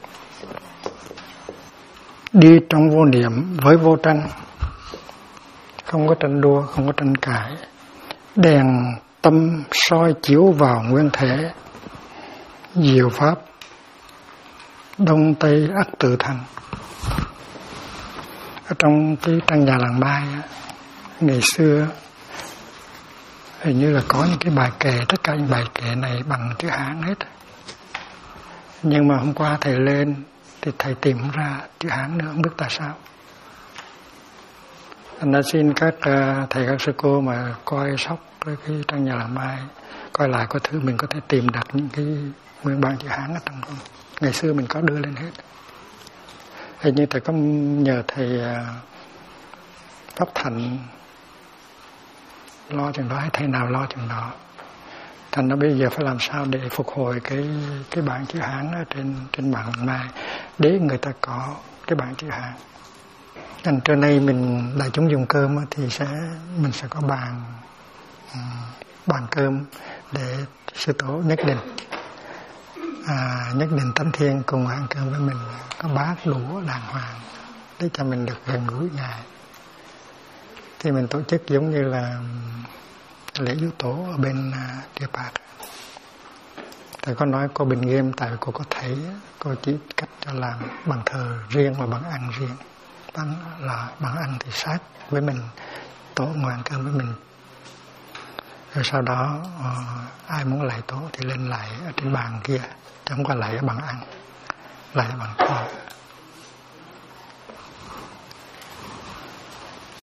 đi trong vô niệm với vô tranh, không có tranh đua, không có tranh cãi. Đèn tâm soi chiếu vào nguyên thể, diệu pháp đông tây ắt tự thành. Ở trong cái trang nhà làng Mai ngày xưa hình như là có những cái bài kệ, tất cả những bài kệ này bằng chữ Hán hết. Nhưng mà hôm qua thầy lên thì thầy tìm không ra chữ Hán nữa, không biết tại sao. Anh đã xin các thầy các sư cô mà coi sóc cái trang nhà làng Mai, coi lại có thứ mình có thể tìm đặt những cái nguyên bản chữ Hán ở trong không. Ngày xưa mình có đưa lên hết. Hình như thầy có nhờ thầy Pháp Thành lo chừng đó hay thầy nào lo chừng đó. Thành ra bây giờ phải làm sao để phục hồi cái bản chữ Hán ở trên mạng Mai để người ta có cái bản chữ Hán. Thành trưa nay mình đại chúng dùng cơm thì mình sẽ có bàn cơm để sư tổ nhất định Tánh Thiên cùng ăn cơm với mình, có bát đũa đàng hoàng để cho mình được gần gũi Ngài. Thì mình tổ chức giống như là lễ dỗ tổ ở bên Địa Bạc. Thầy có nói cô Bình Nghiêm, tại vì cô có thấy cô chỉ cách cho làm bàn thờ riêng và bàn ăn riêng. Bàn ăn thì sát với mình, tổ ngồi ăn cơm với mình. Rồi sau đó ai muốn lạy tổ thì lên lạy ở trên bàn kia, chẳng qua lạy ở bàn ăn, lạy ở bàn cơm.